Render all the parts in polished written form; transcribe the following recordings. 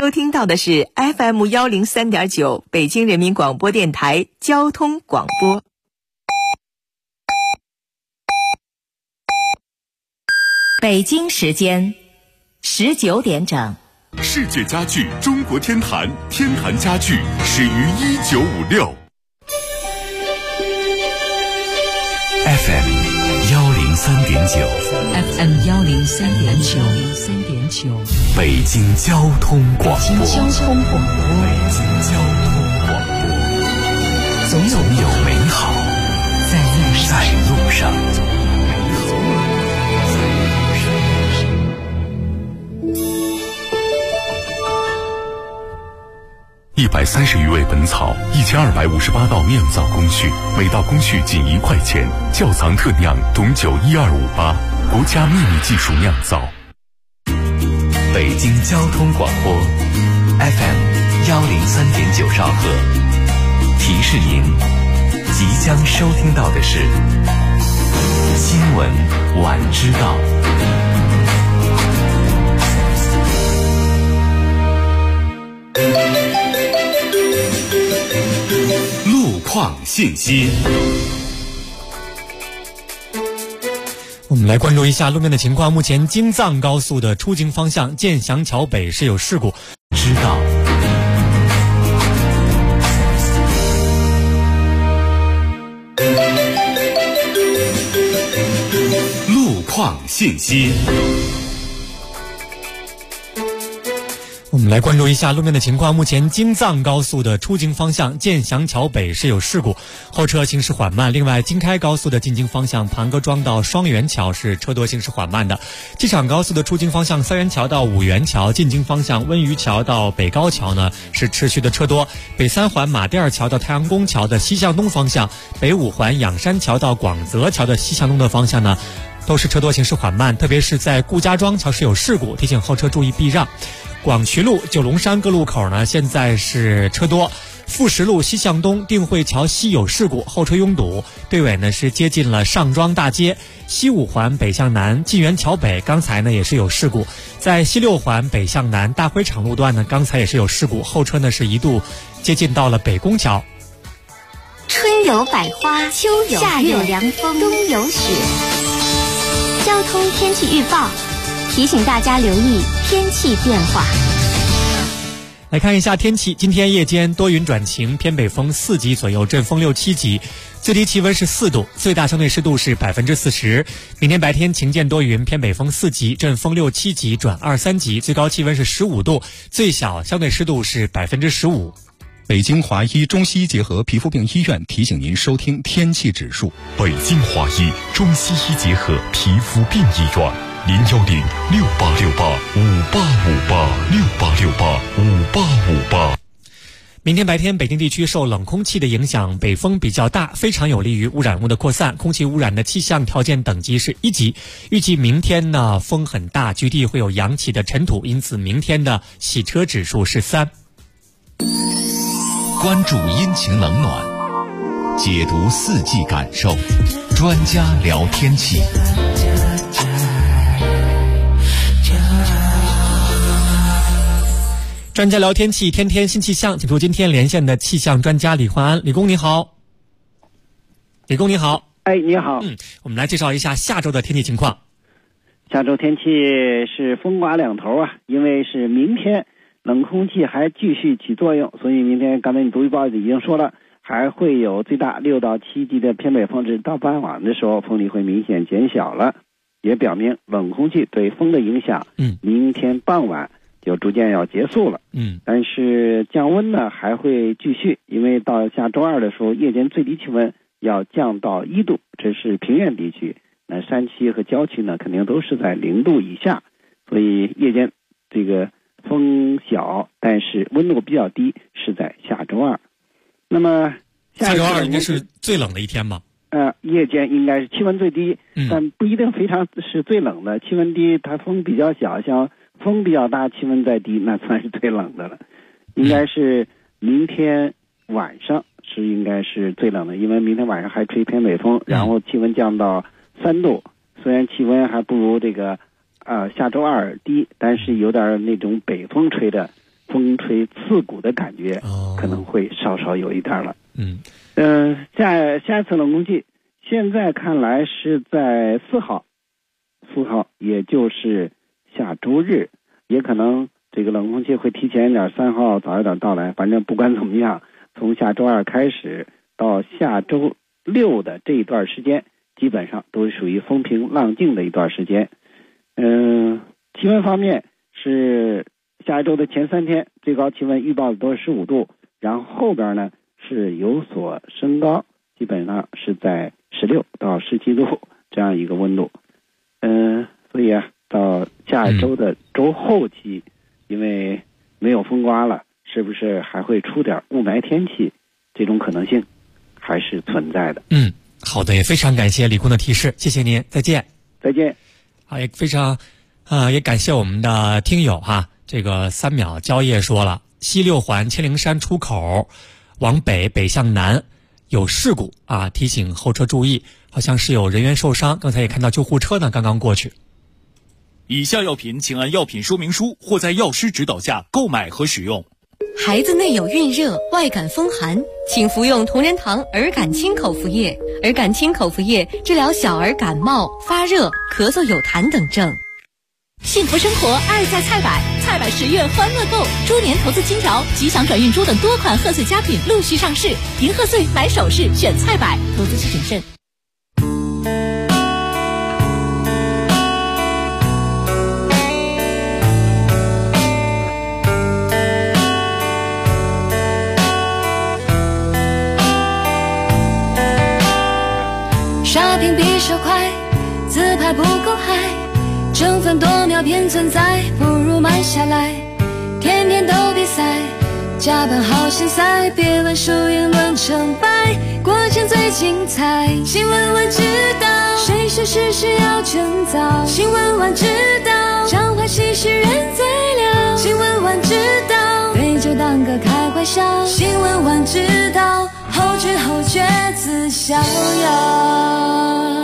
收听到的是 FM103.9 北京人民广播电台交通广播。北京时间19点整。 世界家具中国天坛，天坛家具始于1956。FM 103.9 FM 103.9 北京交通广播。 北京交通广播。 总有美好在路上。130余味本草，1258道酿造工序，每道工序仅1块钱。窖藏特酿董酒12588，国家秘密技术酿造。北京交通广播 FM 103.9兆赫，提示您即将收听到的是新闻晚知道。路况信息， 我们来关注一下路面的情况。目前京藏高速的出京方向建祥桥北是有事故。 知道路况信息。 我们来关注一下路面的情况。目前京藏高速的出京方向建祥桥北是有事故，后车行驶缓慢。另外，京开高速的进京方向盘格庄到双元桥是车多行驶缓慢的。机场高速的出京方向三元桥到五元桥，进京方向温榆桥到北高桥呢是持续的车多。北三环马甸桥到太阳宫桥的西向东方向，北五环仰山桥到广泽桥的西向东的方向呢都是车多行驶缓慢，特别是在顾家庄桥是有事故，提醒后车注意避让。广渠路九龙山各路口呢现在是车多，富石路西向东定慧桥西有事故，后车拥堵，队尾呢是接近了上庄大街。西五环北向南晋源桥北刚才呢也是有事故，在西六环北向南大灰厂路段呢刚才也是有事故，后车呢是一度接近到了北宫桥。 春有百花，秋有夏有凉风，冬有雪。交通天气预报提醒大家留意天气变化。 来看一下天气，今天夜间多云转晴，偏北风4级左右，阵风6、7级，最低气温是4度，最大相对湿度是40%。明天白天晴间多云，偏北风4级，阵风6、7级转2、3级，最高气温是15度，最小相对湿度是15%。 北京华医中西医结合皮肤病医院提醒您收听天气指数。 北京华医中西医结合皮肤病医院，0106868585858，68685858。 明天白天北京地区受冷空气的影响，北风比较大，非常有利于污染物的扩散，空气污染的气象条件等级是1级。预计明天呢风很大，局地会有扬起的尘土，因此明天的洗车指数是3。 关注阴晴冷暖，解读四季感受，专家聊天气。 专家聊天气，天天新气象，请出今天连线的气象专家李焕安。李工你好。李工你好。 哎，你好。 我们来介绍一下下周的天气情况。 下周天气是风刮两头啊，因为是明天冷空气还继续起作用，所以明天刚才你读预报已经说了，还会有最大6到7级的偏北风，直到傍晚的时候风力会明显减小了，也表明冷空气对风的影响明天傍晚就逐渐要结束了。但是降温呢还会继续，因为到下周二的时候夜间最低气温要降到1度，这是平原地区，那山区和郊区呢肯定都是在0度以下，所以夜间这个风小，但是温度比较低，是在下周二。那么下周二应该是最冷的一天吗？ 夜间应该是气温最低，但不一定非常是最冷的，气温低它风比较小，像风比较大气温再低那算是最冷的了。应该是明天晚上是应该是最冷的，因为明天晚上还吹偏北风，然后气温降到3度，虽然气温还不如这个下周二低，但是有点那种北风吹的风吹刺骨的感觉，可能会稍稍有一点了。下一次冷空气现在看来是在4号，也就是下周日，也可能这个冷空气会提前一点，3号早一点到来。反正不管怎么样，从下周2开始到下周6的这一段时间，基本上都是属于风平浪静的一段时间。气温方面是下一周的前3天最高气温预报的都是15度，然后后边呢是有所升高，基本上是在16到17度这样一个温度。所以到下一周的周后期，因为没有风刮了，是不是还会出点雾霾天气？这种可能性还是存在的。 好的，也非常感谢李工的提示，谢谢您，再见。 再见。 好，也非常也感谢我们的听友哈。这个3秒蕉叶说了，西6环千灵山出口往北向南有事故啊，提醒后车注意，好像是有人员受伤，刚才也看到救护车呢刚刚过去。 以下药品请按药品说明书或在药师指导下购买和使用。 孩子内有孕热、外感风寒，请服用同仁堂儿感清口服液。儿感清口服液治疗小儿感冒、发热、咳嗽有痰等症。 幸福生活爱在菜百，菜百10月欢乐购，猪年投资金条、吉祥转运珠等多款贺岁佳品陆续上市。迎贺岁买首饰选菜百，投资需谨慎。 刷屏比手快，自拍不够嗨，争分夺秒偏存在，不如慢下来。天天都比赛，加班好心塞，别问输赢论成败，过程最精彩。新闻晚知道，谁说事事要趁早？新闻晚知道，彰化喜事人最了。新闻晚知道，对酒当歌开怀笑。新闻晚知道，后知后觉自逍遥。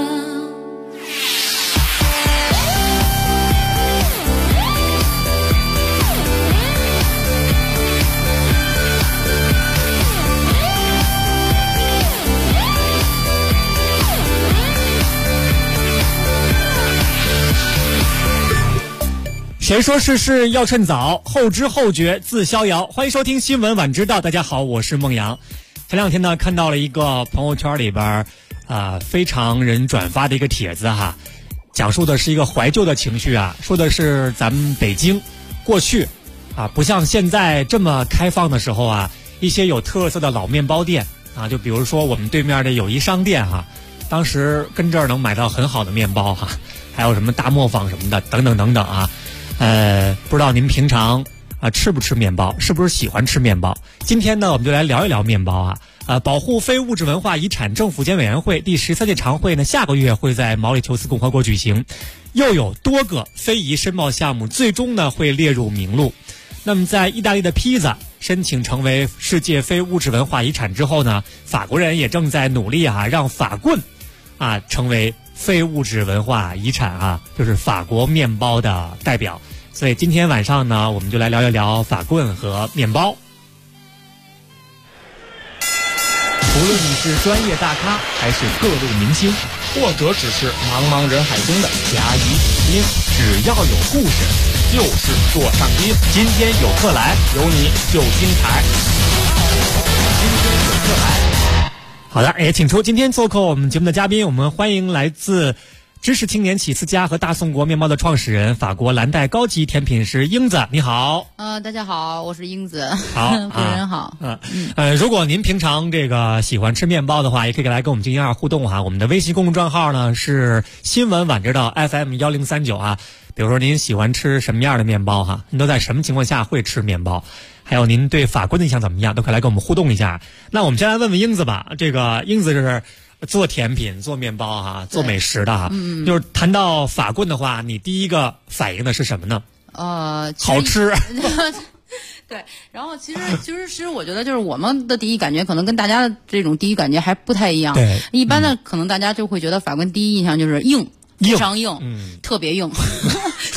谁说事事要趁早？后知后觉自逍遥。欢迎收听新闻晚知道，大家好，我是孟阳。前2天呢，看到了一个朋友圈里边非常人转发的一个帖子哈，讲述的是一个怀旧的情绪啊，说的是咱们北京过去不像现在这么开放的时候啊，一些有特色的老面包店就比如说我们对面的友谊商店当时跟这儿能买到很好的面包还有什么大磨坊什么的等等等等不知道您平常吃不吃面包，是不是喜欢吃面包？今天呢，我们就来聊一聊面包保护非物质文化遗产政府间委员会第13届常会呢，下个月会在毛里求斯共和国举行，又有多个非遗申报项目最终呢会列入名录。那么在意大利的披萨申请成为世界非物质文化遗产之后呢，法国人也正在努力让法棍成为非物质文化遗产就是法国面包的代表。所以今天晚上呢，我们就来聊一聊法棍和面包。 无论你是专业大咖还是各路明星，或者只是茫茫人海中的甲乙丙丁，只要有故事就是座上宾。今天有客来，有你就精彩。今天有客来。 好的，也请出今天做客我们节目的嘉宾，我们欢迎来自知识青年起司家和大宋国面包的创始人，法国蓝带高级甜品师英子，你好。 大家好，我是英子。 好， 主持人好。 如果您平常这个喜欢吃面包的话，也可以来跟我们进行互动我们的微信公众账号呢是新闻晚知道 FM1039比如说您喜欢吃什么样的面包您都在什么情况下会吃面包？还有您对法棍的印象怎么样？都可以来跟我们互动一下。那我们先来问问英子吧。这个英子是做甜品、做面包做美食的就是谈到法棍的话，你第一个反应的是什么呢？好吃。 对，然后其实我觉得就是我们的第一感觉可能跟大家这种第一感觉还不太一样。 对， 一般的可能大家就会觉得法棍第一印象就是硬。非常硬，特别硬。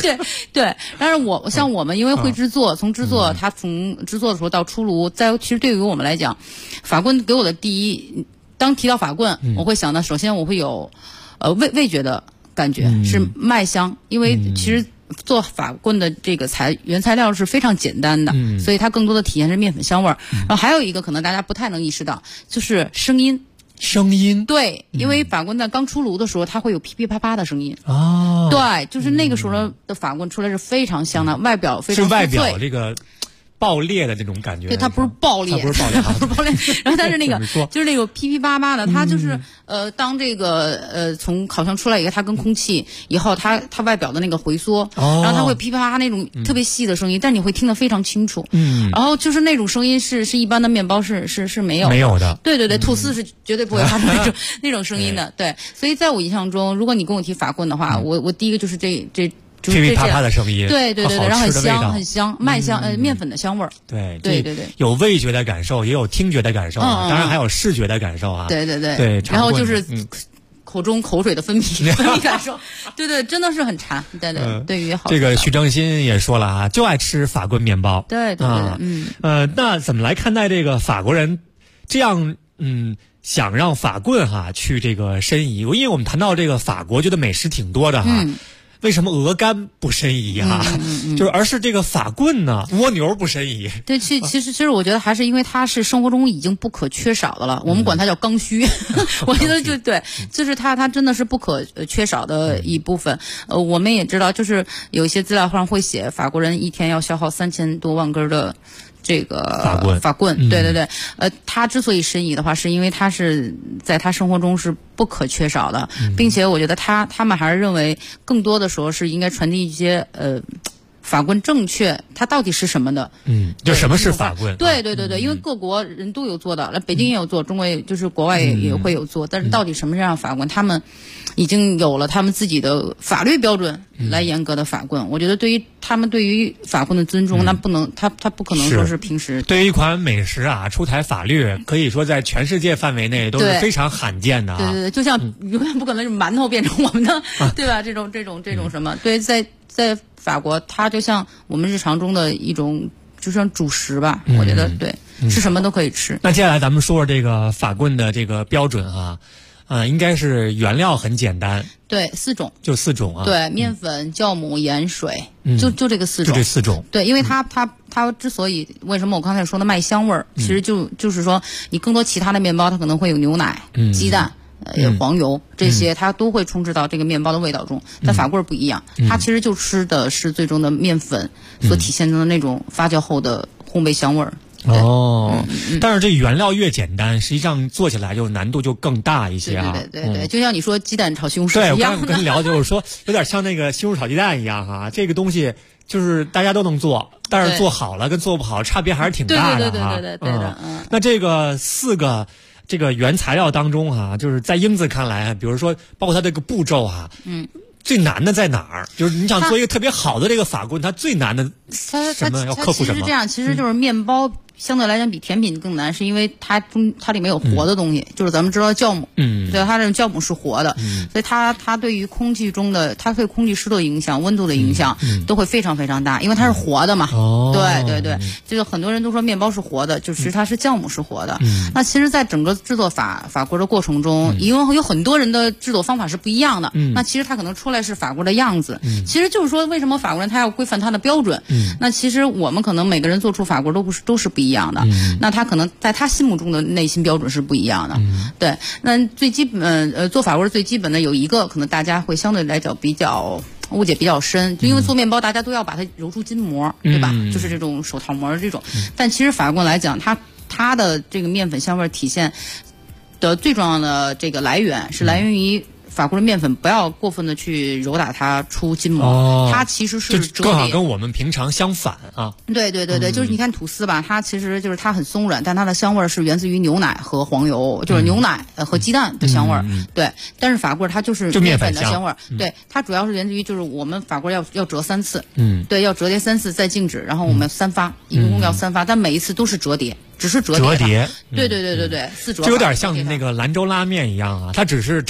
对，但是像我们因为会制作，从制作它从制作的时候到出炉，其实对于我们来讲，法棍给我的当提到法棍，我会想到首先我会有味觉的感觉，是麦香，因为其实做法棍的这个原材料是非常简单的，所以它更多的体现是面粉香味儿。然后还有一个可能大家不太能意识到，就是声音。对，因为法棍在刚出炉的时候，它会有噼噼啪啪的声音。哦，对，就是那个时候的法棍出来是非常香的，外表非常是外表这个爆裂的这种感觉。 对，它不是爆裂，不是爆裂。然后它是那个就是那个噼噼啪啪的，它就是当这个从烤箱出来以后，它跟空气以后，它外表的那个回缩，然后它会噼噼啪啪那种特别细的声音，但你会听得非常清楚。然后就是那种声音是一般的面包是没有的。对，吐司是绝对不会发出那种声音的。对，所以在我印象中，如果你跟我提法棍的话，我第一个就是这。 噼噼啪啪的声音， 对，然后很香，麦香，面粉的香味儿。对， 有味觉的感受，也有听觉的感受，当然还有视觉的感受啊。 对，然后就是口中口水的分泌感受。对，真的是很馋。对于好这个徐正新也说了啊，就爱吃法棍面包。 对， 那怎么来看待这个法国人这样想让法棍去这个申遗？因为我们谈到这个法国，觉得美食挺多的哈。为什么鹅肝不申遗而是这个法棍呢？蜗牛不申遗？ 对，其实我觉得还是因为它是生活中已经不可缺少的了，我们管它叫刚需。我觉得就是它真的是不可缺少的一部分。我们也知道，就是有一些资料上会写，法国人一天要消耗3000多万根的这个法棍。对，他之所以申遗的话，是因为他是在他生活中是不可缺少的，并且我觉得他们还是认为更多的时候是应该传递一些法棍正确它到底是什么的。 就什么是法棍？ 对，因为各国人都有做的，北京也有做，中国也就是国外也会有做，但是到底什么是让法棍，他们已经有了他们自己的法律标准来严格的法棍。我觉得对于他们对于法棍的尊重，那不能他不可能说是平时对于一款美食出台法律，可以说在全世界范围内都是非常罕见的。 对，就像永远不可能是馒头变成我们的，对吧？这种什么？对，在法国，它就像我们日常中的一种，就像主食吧。我觉得对，吃什么都可以吃。 那接下来咱们说说这个法棍的这个标准应该是原料很简单。 对，4种， 就4种啊。 对，面粉、酵母、盐、水，就这个4种。 就这4种。 对，因为它之所以为什么我刚才说的麦香味儿，其实就是说，你更多其他的面包它可能会有牛奶、鸡蛋。黄油这些它都会充斥到这个面包的味道中，但法棍不一样，它其实就吃的是最终的面粉所体现的那种发酵后的烘焙香味儿。 但是这原料越简单，实际上做起来就难度就更大一些对，就像你说鸡蛋炒西红柿一样。 对，我刚跟你聊就是说，有点像那个西红柿炒鸡蛋一样这个东西就是大家都能做，但是做好了跟做不好差别还是挺大的。 对的。 那这个4个。这个原材料当中就是在英子看来，比如说包括它这个步骤最难的在哪儿？就是你想做一个特别好的这个法棍，它最难的什么要克服什么？ 其实这样，其实就是面包相对来讲比甜品更难，是因为它里面有活的东西，就是咱们知道酵母，对，它这种酵母是活的，所以它对于空气中的它对空气湿度的影响、温度的影响都会非常非常大，因为它是活的嘛。对，就是很多人都说面包是活的，就是它是酵母是活的。那其实，在整个制作法棍的过程中，因为有很多人的制作方法是不一样的，那其实它可能出来是法棍的样子，其实就是说为什么法国人他要规范他的标准？那其实我们可能每个人做出法棍都是不一样的，那他可能在他心目中的内心标准是不一样的。对，那最基本做法棍最基本的有一个，可能大家会相对来讲比较误解比较深，就因为做面包大家都要把它揉出筋膜，对吧？就是这种手套膜这种，但其实法棍来讲，它的这个面粉香味体现的最重要的这个来源是来源于法国的面粉不要过分的去揉打它出筋膜，它其实是折叠， 正好跟我们平常相反啊。 对，就是你看吐司吧，它其实就是它很松软，但它的香味是源自于牛奶和黄油，就是牛奶和鸡蛋的香味对，但是法棍它就是面粉的香味对，它主要是源自于就是我们法棍要折3次，对，要折叠3次再静止，然后我们3发，一共要3发，但每一次都是折叠。只是折叠，对，4折。 这有点像那个兰州拉面一样啊，它只是抻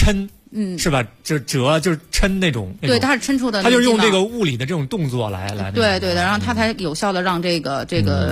是吧？就是抻那种。 对，它是抻出的。 它就是用这个物理的这种动作来。 对的，然后它才有效的让这个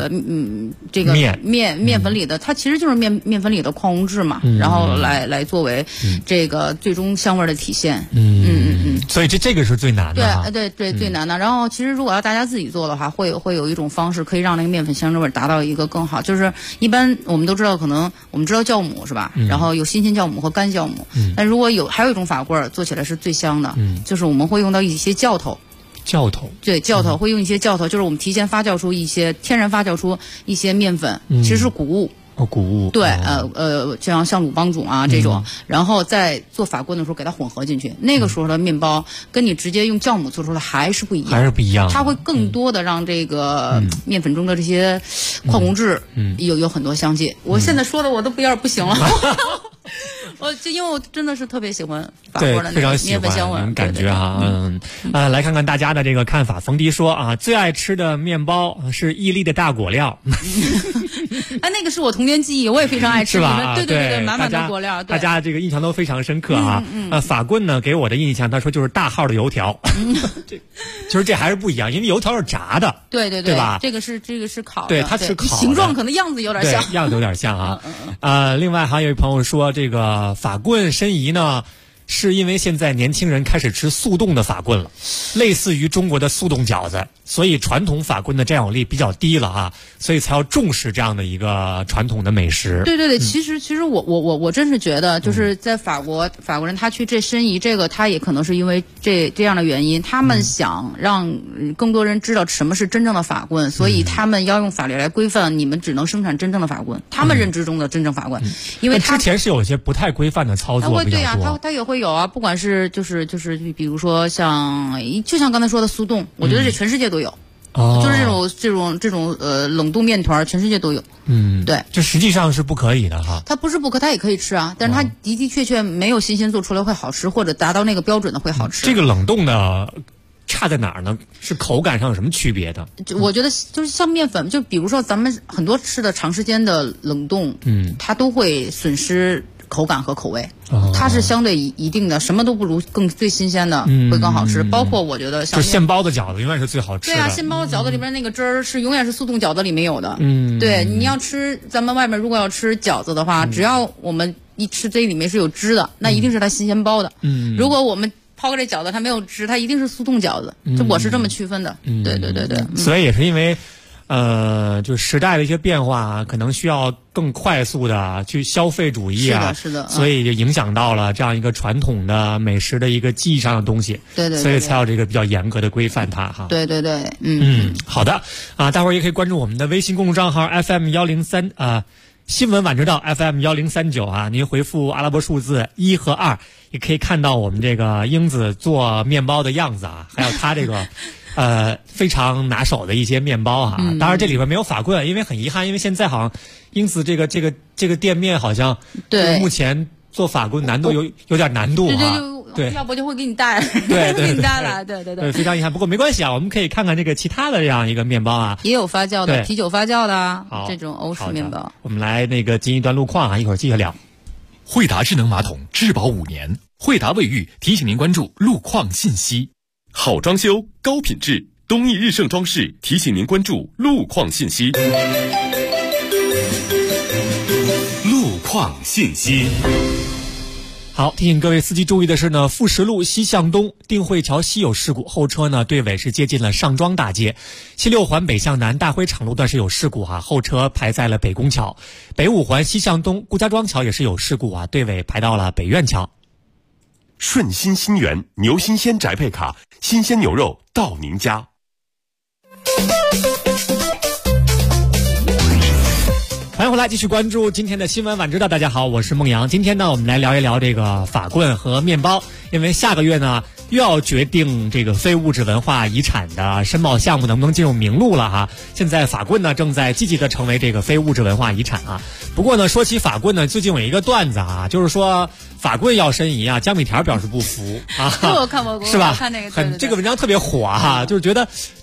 面粉里的，它其实就是面粉里的矿物质嘛，然后来作为这个最终香味的体现。 所以这个是最难的。 对，最难的。然后其实如果要大家自己做的话，会有一种方式可以让那个面粉香味达到一个更好。就是一般我们都知道，可能我们知道酵母是吧？然后有新鲜酵母和干酵母。但如果还有一种法棍做起来是最香的，就是我们会用到一些酵头。对，酵头会用一些酵头，就是我们提前天然发酵出一些面粉，其实是谷物。 谷物。 对，像鲁邦种啊这种，然后在做法棍的时候给它混合进去，那个时候的面包跟你直接用酵母做出来还是不一样，它会更多的让这个面粉中的这些矿物质有很多香气。我现在说的我都有点不行了。因为我真的是特别喜欢法国的那个面粉香味， 感觉哈。来看看大家的这个看法。冯迪说啊，最爱吃的面包是伊利的大果料。 那个是我童年记忆，我也非常爱吃。 是吧？ 对，满满的果料， 大家这个印象都非常深刻啊。法棍呢给我的印象，他说就是大号的油条。其实这还是不一样，因为油条是炸的。 对吧？ 这个是烤的。 对，它是烤的， 形状可能样子有点像， 样子有点像啊。另外还有一朋友说，这个法棍申遗呢，是因为现在年轻人开始吃速冻的法棍了，类似于中国的速冻饺子，所以传统法棍的占有率比较低了啊，所以才要重视这样的一个传统的美食。 对，其实我真是觉得，就是在法国人他去这申遗这个，他也可能是因为这样的原因，他们想让更多人知道什么是真正的法棍，所以他们要用法律来规范，你们只能生产真正的法棍，他们认知中的真正法棍，因为之前是有一些不太规范的操作比较多。 对呀，他也会有啊，不管是就是比如说就像刚才说的速冻，我觉得这全世界都有。就是这种冷冻面团，全世界都有。对， 这实际上是不可以的哈。 它不是不可，它也可以吃啊，但是它的确没有新鲜做出来会好吃，或者达到那个标准的会好吃。 这个冷冻的差在哪儿呢？是口感上有什么区别的？ 我觉得就是像面粉，就比如说咱们很多吃的长时间的冷冻，它都会损失口感和口味，它是相对一定的，什么都不如最新鲜的会更好吃。包括我觉得像就现包的饺子永远是最好吃的。 对啊，现包的饺子里边那个汁儿是永远是速冻饺子里没有的。对，你要吃咱们外面如果要吃饺子的话，只要我们一吃这里面是有汁的，那一定是它新鲜包的。如果我们抛开这饺子它没有汁，它一定是速冻饺子。这我是这么区分的。对。 所以也是因为。就时代的一些变化，可能需要更快速的去消费主义啊， 是的， 所以就影响到了这样一个传统的美食的一个记忆上的东西， 对， 所以才有这个比较严格的规范它哈。 对， 好的啊，待会儿也可以关注我们的微信公众账号 FM103啊，新闻晚知道 FM1039啊，您回复阿拉伯数字1和2，也可以看到我们这个英子做面包的样子啊，还有他这个。非常拿手的一些面包哈，当然这里边没有法棍，因为很遗憾，因为现在好像因此这个店面好像对目前做法棍难度有点难度啊，对， 要不就会给你带， 对， 给你带来，对， 非常遗憾，不过没关系啊，我们可以看看这个其他的这样一个面包啊， 也有发酵的，啤酒发酵的这种欧式面包。 我们来进一段路况啊，一会儿继续聊。 惠达智能马桶质保5年，惠达卫浴提醒您关注路况信息。好装修，高品质，东义日盛装饰提醒您关注路况信息。路况信息。 好，提醒各位司机注意的是呢，富石路西向东定慧桥西有事故，后车呢对尾是接近了上庄大街。76环北向南大辉场路段是有事故哈，后车排在了北宫桥。北5环西向东顾家庄桥也是有事故啊，对尾排到了北苑桥。 顺心新源牛新鲜宅配卡，新鲜牛肉到您家。 欢迎回来，继续关注今天的新闻晚知道。大家好，我是孟阳。今天呢，我们来聊一聊这个法棍和面包，因为下个月呢又要决定这个非物质文化遗产的申报项目能不能进入名录了哈。现在法棍呢正在积极的成为这个非物质文化遗产啊。不过呢，说起法棍呢，最近有一个段子啊，就是说法棍要申遗啊，江米条表示不服啊。 我看过， 是吧？ 看那个， 这个文章特别火哈，就是觉得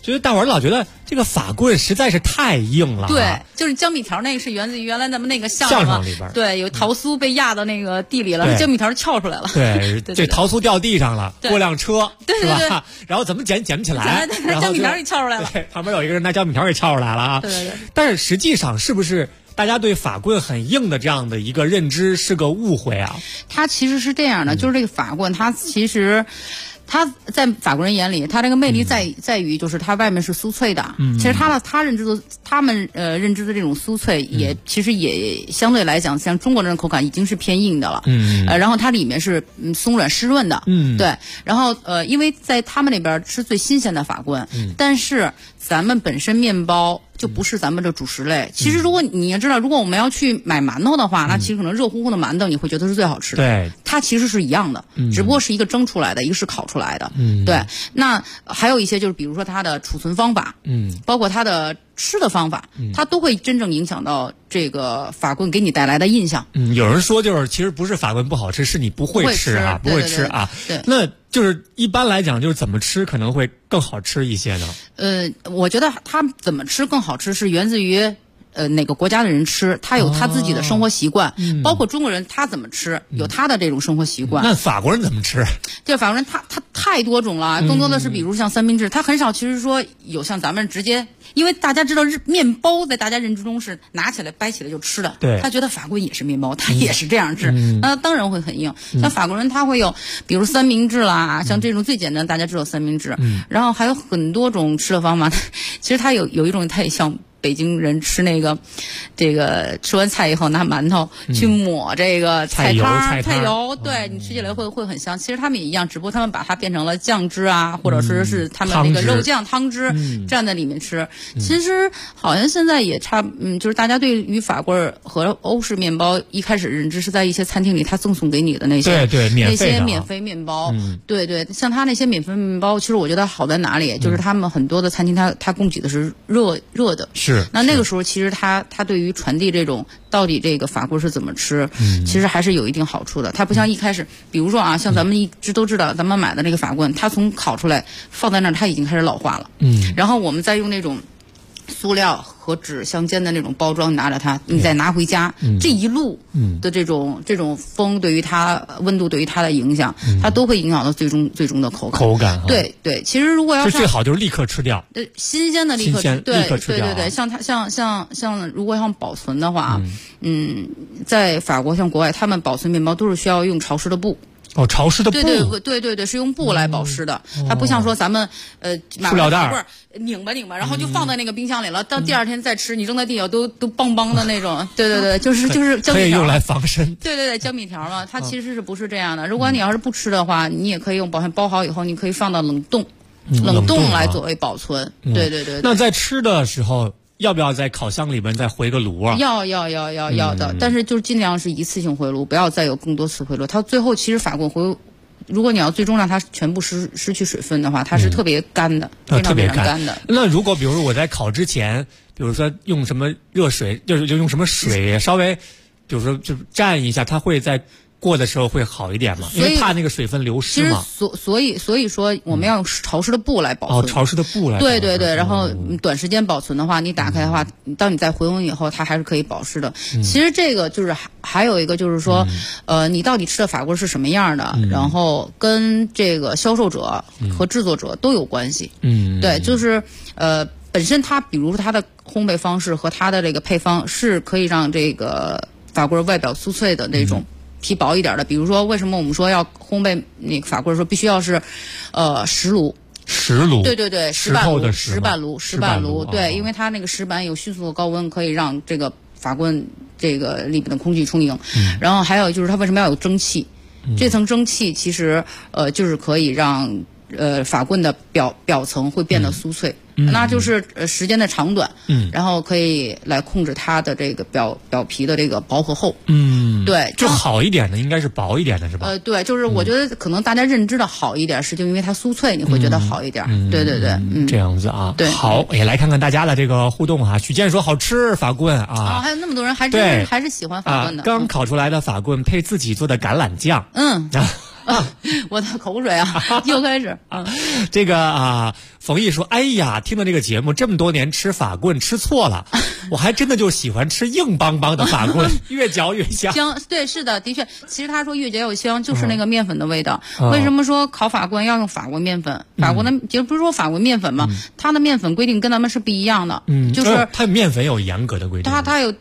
就是大伙儿老觉得这个法棍实在是太硬了。 对，就是江米条那个是源自于原来咱们那个相声里边， 对，有桃酥被压到那个地里了，江米条翘出来了。 对，这桃酥掉地上了，过辆车，是吧？然后怎么捡不起来，然后江米条给翘出来了。 旁边有一个人拿江米条给翘出来了啊。 对。 但是实际上是不是大家对法棍很硬的这样的一个认知是个误会啊？ 它其实是这样的，就是这个法棍，它其实。它在法国人眼里，它这个魅力在于就是它外面是酥脆的。其实他们认知的这种酥脆也其实也相对来讲，像中国人的口感已经是偏硬的了。然后它里面是松软湿润的。对。然后因为在他们那边吃最新鲜的法棍，但是咱们本身面包就不是咱们的主食类。其实如果你要知道，如果我们要去买馒头的话，那其实可能热乎乎的馒头你会觉得是最好吃的。 对， 它其实是一样的，只不过是一个蒸出来的，一个是烤出来的。对。那还有一些就是比如说它的储存方法，包括它的吃的方法，它都会真正影响到这个法棍给你带来的印象。 有人说就是其实不是法棍不好吃，是你不会吃啊，不会吃啊。 对。 那就是一般来讲，就是怎么吃可能会更好吃一些呢？ 我觉得它怎么吃更好吃是源自于哪个国家的人吃，他有他自己的生活习惯，包括中国人他怎么吃，有他的这种生活习惯。 那法国人怎么吃？ 就法国人他太多种了，更多的是比如像三明治，他很少其实说有像咱们直接，因为大家知道面包在大家认知中是拿起来掰起来就吃的， 对， 他觉得法棍也是面包，他也是这样吃，那当然会很硬。像法国人他会有比如三明治啦，像这种最简单大家知道三明治，然后还有很多种吃的方法。其实他有一种他也像北京人吃这个吃完菜以后拿馒头去抹这个菜油，对，你吃起来会很香。其实他们也一样，只不过他们把它变成了酱汁啊，或者说是他们那个肉酱汤汁蘸在里面吃。其实好像现在也就是大家对于法棍和欧式面包一开始认知是在一些餐厅里他赠送给你的那些那些免费面包，对，像他那些免费面包，其实我觉得好在哪里，就是他们很多的餐厅他供给的是热的。 是。 那个时候其实他对于传递这种到底这个法棍是怎么吃，其实还是有一定好处的。它不像一开始，比如说啊，像咱们一直都知道，咱们买的那个法棍，它从烤出来放在那儿，它已经开始老化了。然后我们再用那种塑料和纸相间的那种包装拿着它，你再拿回家，这一路的这种风对于它温度对于它的影响，它都会影响到最终的口感。对，其实如果要最好就是立刻吃掉， 新鲜的立刻吃，对，像它像如果想保存的话，在法国像国外，他们保存面包都是需要用潮湿的布。 潮湿的布， 对，是用布来保湿的。它不像说咱们塑料袋拧吧，然后就放在那个冰箱里了。到第二天再吃，你扔在地上都邦邦的那种。对，就是姜米条可以用来防身。 对，姜米条嘛，它其实是不是这样的？如果你要是不吃的话，你也可以用保鲜包好以后，你可以放到冷冻来作为保存。对。 那在吃的时候，要不要在烤箱里面再回个炉啊？ 要的，但是就是尽量是一次性回炉，不要再有更多次回炉。它最后其实法棍如果你要最终让它全部失去水分的话，它是特别干的，非常非常干的。 那如果比如说我在烤之前，比如说用什么热水，就用什么水稍微，比如说就蘸一下，它会在过的时候会好一点嘛，因为怕那个水分流失嘛。 所以说我们要用潮湿的布来保存。 潮湿的布来保存。 对，然后短时间保存的话，你打开的话，当你再回温以后，它还是可以保湿的。其实这个就是还有一个就是说，你到底吃的法棍是什么样的，然后跟这个销售者和制作者都有关系。对，就是本身它比如说它的烘焙方式和它的这个配方是可以让这个法棍外表酥脆的那种。皮薄一点的，比如说为什么我们说要烘焙那个法棍，说必须要是石炉，对，石板炉，对，因为它那个石板有迅速的高温，可以让这个法棍这个里面的空气充盈。然后还有就是它为什么要有蒸汽？这层蒸汽其实就是可以让法棍的表层会变得酥脆。那就是时间的长短，然后可以来控制它的这个表皮的这个薄和厚。对， 就好一点的应该是薄一点的是吧？ 对，就是我觉得可能大家认知的好一点，是就因为它酥脆，你会觉得好一点。对， 这样子啊。 对， 好，也来看看大家的这个互动啊。许健说好吃法棍啊， 还有那么多人还是喜欢法棍的。 刚烤出来的法棍配自己做的橄榄酱。 我的口水啊，又开始这个冯毅说：“哎呀，听到这个节目这么多年，吃法棍吃错了，我还真的就喜欢吃硬邦邦的法棍，越嚼越香。” 香，对，是的，的确，其实他说越嚼越香，就是那个面粉的味道。为什么说烤法棍要用法国面粉？法国的其实不是说法国面粉嘛，它的面粉规定跟咱们是不一样的。就是它面粉有严格的规定。 它有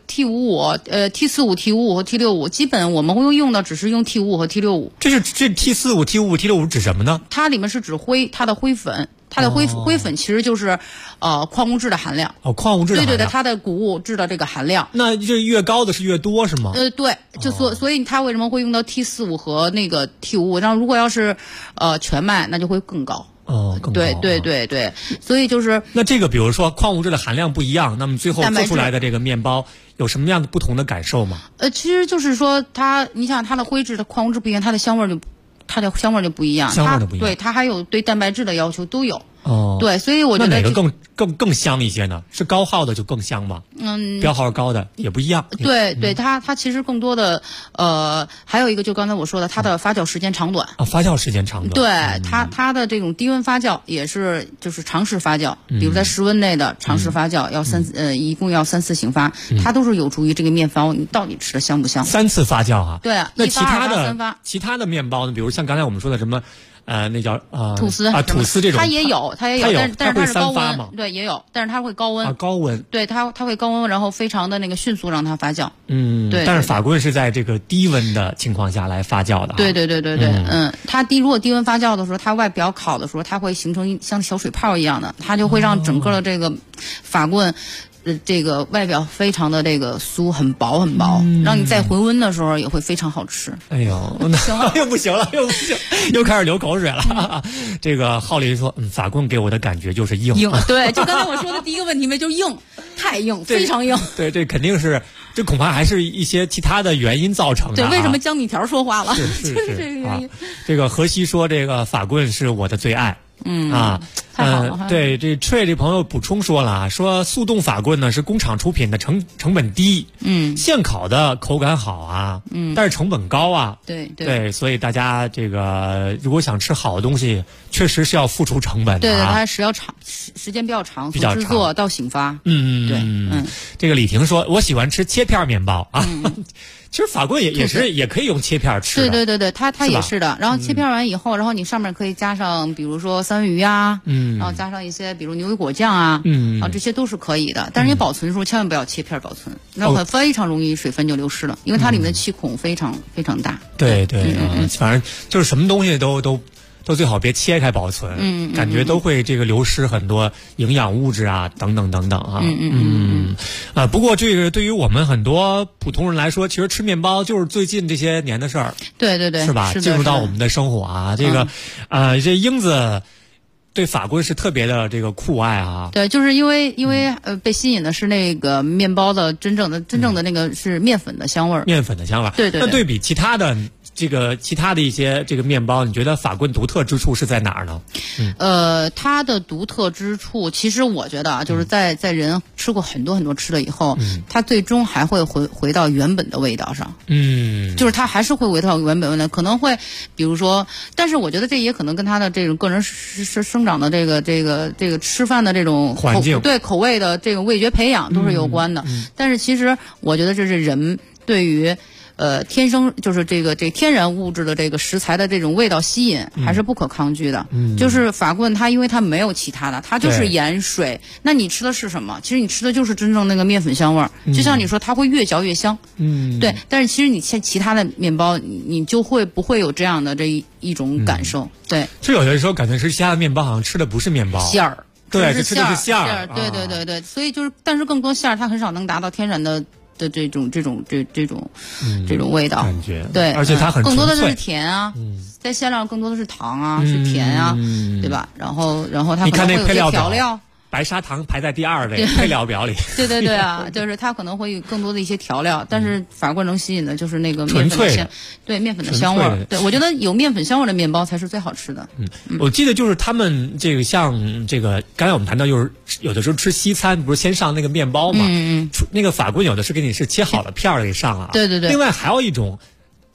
T55、T45、T55和 T65，基本我们会用的只是用 T55和 T65。 这 T45、T55、T65指什么呢？ 它里面是指灰，它的灰粉。它的灰粉其实就是矿物质的含量。 矿物质的含量。 对，它的谷物质的这个含量。 那这越高的是越多是吗？ 对，就所以它为什么会用到 T45和那个 T55？然后如果要是全麦，那就会更高。 更高。 对，所以就是那这个，比如说矿物质的含量不一样，那么最后做出来的这个面包有什么样的不同的感受吗？ 其实就是说你想它的灰质的矿物质不一样，它的香味就不一样，对，它还有对蛋白质的要求都有。对，所以我觉得那哪个更香一些呢？是高耗的就更香吗？标号高的也不一样。 对，它其实更多的还有一个就刚才我说的，它的发酵时间长短。 发酵时间长短。 对，它的这种低温发酵也是就是常时发酵，比如在室温内的常时发酵要一共要3次醒发，它都是有助于这个面包你到底吃的香不香。 3次发酵啊？ 对。 那其他的面包呢？比如像刚才我们说的什么？那叫吐司吐司这种， 它也有，但是它是高温，对，也有，但是它会高温高温， 对，它会高温，然后非常的那个迅速让它发酵，对。 但是法棍是在这个低温的情况下来发酵的， 对，它如果低温发酵的时候，它外表烤的时候，它会形成像小水泡一样的，它就会让整个的这个法棍。这个外表非常的这个酥，很薄，让你在回温的时候也会非常好吃。 哎呦，又不行了，又开始流口水了。这个浩林说，法棍给我的感觉就是硬。 对，就刚才我说的第一个问题就是硬，太硬，非常硬。 对，这肯定是，这恐怕还是一些其他的原因造成的。 对，为什么江米条说话了？ 是这个原因。 这个荷西说，这个法棍是我的最爱。 太好了。 对，这Trey这朋友补充说了，说速冻法棍呢是工厂出品的，成本低，现烤的口感好啊，但是成本高啊， 对， 所以大家这个如果想吃好的东西，确实是要付出成本的， 对，它是要时间比较长，从制作到醒发， 这个李婷说，我喜欢吃切片面包啊。其实法棍也可以用切片吃的，对，它也是的。然后切片完以后，然后你上面可以加上，比如说三文鱼啊，然后加上一些比如牛油果酱啊，然后这些都是可以的。但是你保存的时候千万不要切片保存，然后非常容易水分就流失了，因为它里面的气孔非常非常大。 对，反正就是什么东西都最好别切开保存，感觉都会这个流失很多营养物质啊，等等啊。不过这个对于我们很多普通人来说，其实吃面包就是最近这些年的事儿。 对， 是吧？进入到我们的生活啊，这个这英子对法棍是特别的这个酷爱啊。 对，就是因为被吸引的是那个面包的真正的那个是面粉的香味儿。 面粉的香味儿。 对。 那对比其他的一些这个面包，你觉得法棍独特之处是在哪儿呢？ 它的独特之处，其实我觉得啊，就是在人吃过很多吃的以后，它最终还会回到原本的味道上。就是它还是会回到原本味道，可能会比如说，但是我觉得这也可能跟它的这种个人生长的这个吃饭的这种环境， 对口味的这种味觉培养都是有关的。但是其实我觉得这是人对于天生就是这天然物质的这个食材的这种味道吸引还是不可抗拒的。就是法棍它因为它没有其他的，它就是盐水，那你吃的是什么？其实你吃的就是真正那个面粉香味儿。就像你说它会越嚼越香，对。但是其实你其他的面包你就不会有这样的这一种感受。对， 就有的时候感觉是其他的面包好像吃的不是面包馅儿， 对，吃的是馅儿。 对，所以就是但是更多馅儿它很少能达到天然的这种味道感觉， 对， 而且它很更多的是甜啊，在馅料更多的是糖啊，是甜啊，对吧？然后它可能会有些调料。 白砂糖排在第2位配料表里。 对啊，就是它可能会有更多的一些调料，但是法棍能吸引的就是那个面粉的香，对面粉的香味儿。对，我觉得有面粉香味儿的面包才是最好吃的。 我记得就是他们这个像这个刚才我们谈到，就是有的时候吃西餐不是先上那个面包嘛，那个法棍有的是给你是切好了片儿给上了。 对。 另外还有一种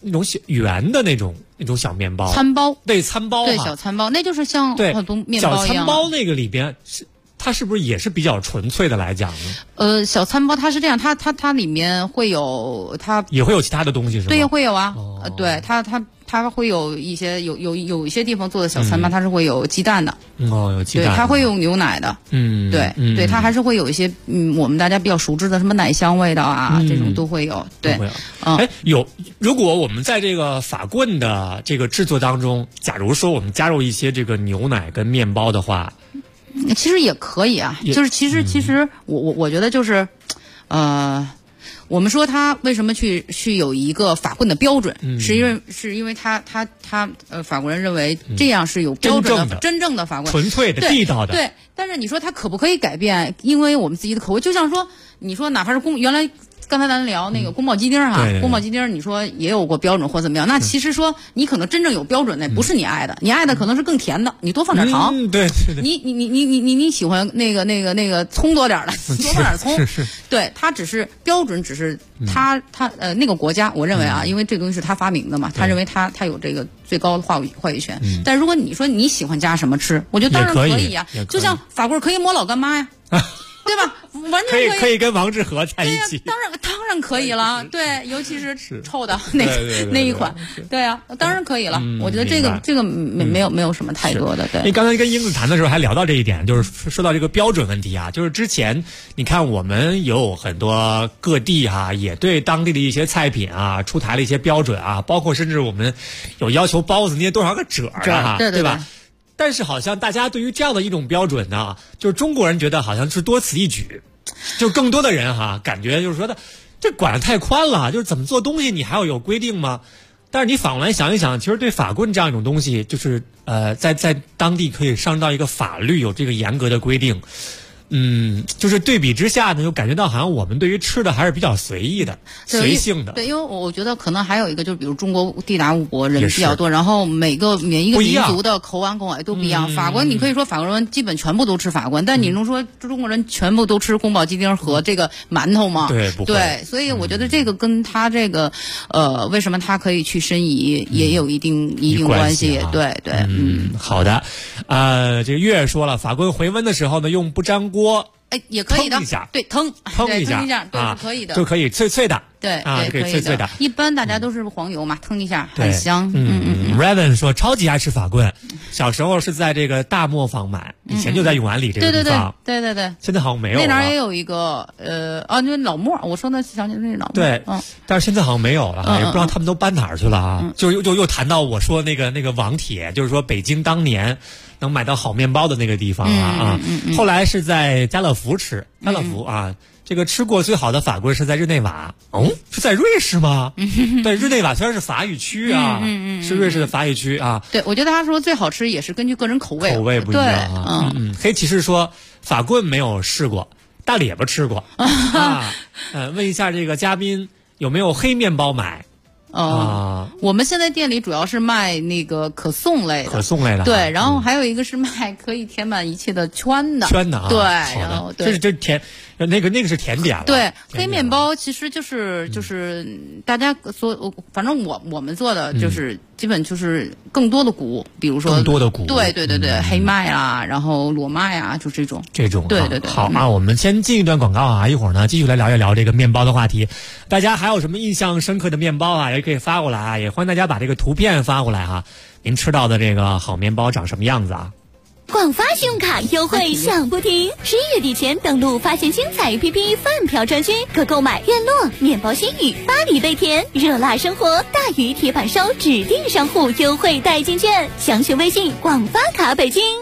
那种小圆的那种小面包， 餐包， 对，餐包， 对，小餐包，那就是像很多面包一样。 小餐包那个里边它是不是也是比较纯粹的来讲呢？ 小餐包它是这样，它里面会有也会有其他的东西是吗？ 对，会有啊。对，它会有一些有一些地方做的小餐包，它是会有鸡蛋的。 有鸡蛋。 对，它会有牛奶的。对，它还是会有一些我们大家比较熟知的什么奶香味道啊，这种都会有。对， 如果我们在这个法棍的这个制作当中，假如说我们加入一些这个牛奶跟面包的话。 其实也可以啊，就是其实我觉得就是，我们说他为什么去有一个法棍的标准，是因为他法国人认为这样是有标准的真正的法棍， 纯粹的地道的。 对，但是你说他可不可以改变？因为我们自己的口味，就像说你说哪怕是原来。刚才咱聊那个宫保鸡丁宫保鸡丁你说也有过标准或怎么样？那其实说你可能真正有标准的不是你爱的，你爱的可能是更甜的，你多放点糖。 对， 你喜欢那个葱多点的，你多放点葱。 是。 对，它只是标准，只是它那个国家，我认为啊，因为这个东西是他发明的嘛，他认为他有这个最高的话语权。但如果你说你喜欢加什么吃，我觉得当然可以呀，就像法棍可以抹老干妈呀。对吧？完全可以跟王致和在一起。 当然可以了。对，尤其是臭的那一款。对啊，当然可以了。我觉得这个没有什么太多的。对。 你刚才跟英子谈的时候还聊到这一点，就是说到这个标准问题啊，就是之前你看我们有很多各地也对当地的一些菜品出台了一些标准包括甚至我们有要求包子捏多少个褶对吧？但是好像大家对于这样的一种标准呢，就是中国人觉得好像是多此一举，就更多的人感觉就是说的这管得太宽了，就是怎么做东西你还要有规定吗？但是你反过来想一想，其实对法棍这样一种东西，就是在当地可以上到一个法律有这个严格的规定。就是对比之下呢，就感觉到好像我们对于吃的还是比较随意的、随性的。 对，因为我觉得可能还有一个，就是比如中国地大物博，人比较多，然后每一个民族的口味都不一样。法国，你可以说法国人基本全部都吃法棍，但你能说中国人全部都吃宫保鸡丁和这个馒头吗？ 对，不会。 对，所以我觉得这个跟他这个为什么他可以去申遗也有一定关系。对。 好的，这个月说了，法棍回温的时候呢，用不粘锅。 也可以的，对，腾一下，对，是可以的， 就可以脆脆的， 对， 可以脆脆的。 一般大家都是黄油嘛，腾一下很香。 Raven 说超级爱吃法棍，小时候是在这个大磨坊买，以前就在永安里这个地方。 对， 现在好像没有了。 那哪也有一个那老磨，我说那想起那是老磨。 对，但是现在好像没有了，也不知道他们都搬哪儿去了就又谈到我说那个网帖，就是说北京当年能买到好面包的那个地方后来是在家乐福吃，家乐福这个吃过最好的法棍是在日内瓦。是在瑞士吗？对，日内瓦虽然是法语区是瑞士的法语区对，我觉得他说最好吃也是根据个人口味不一样黑骑士说法棍没有试过，大列巴吃过问一下这个嘉宾有没有黑面包买？ 我们现在店里主要是卖那个可颂类的，对，然后还有一个是卖可以填满一切的圈的，对，然后这是甜，那个是甜点了。 对，黑面包其实就是大家反正我们做的就是基本就是更多的谷，比如说更多的谷， 对，黑麦然后裸麦就这种，对。 好我们先进一段广告一会儿呢继续来聊一聊这个面包的话题。大家还有什么印象深刻的面包也可以发过来也欢迎大家把这个图片发过来您吃到的这个好面包长什么样子广发信用卡优惠响不停，11月底前登录发现精彩 APP 饭票专区，可购买院落、面包心语、巴黎贝甜、热辣生活、大鱼铁板烧指定商户优惠代金券，详询微信广发卡北京。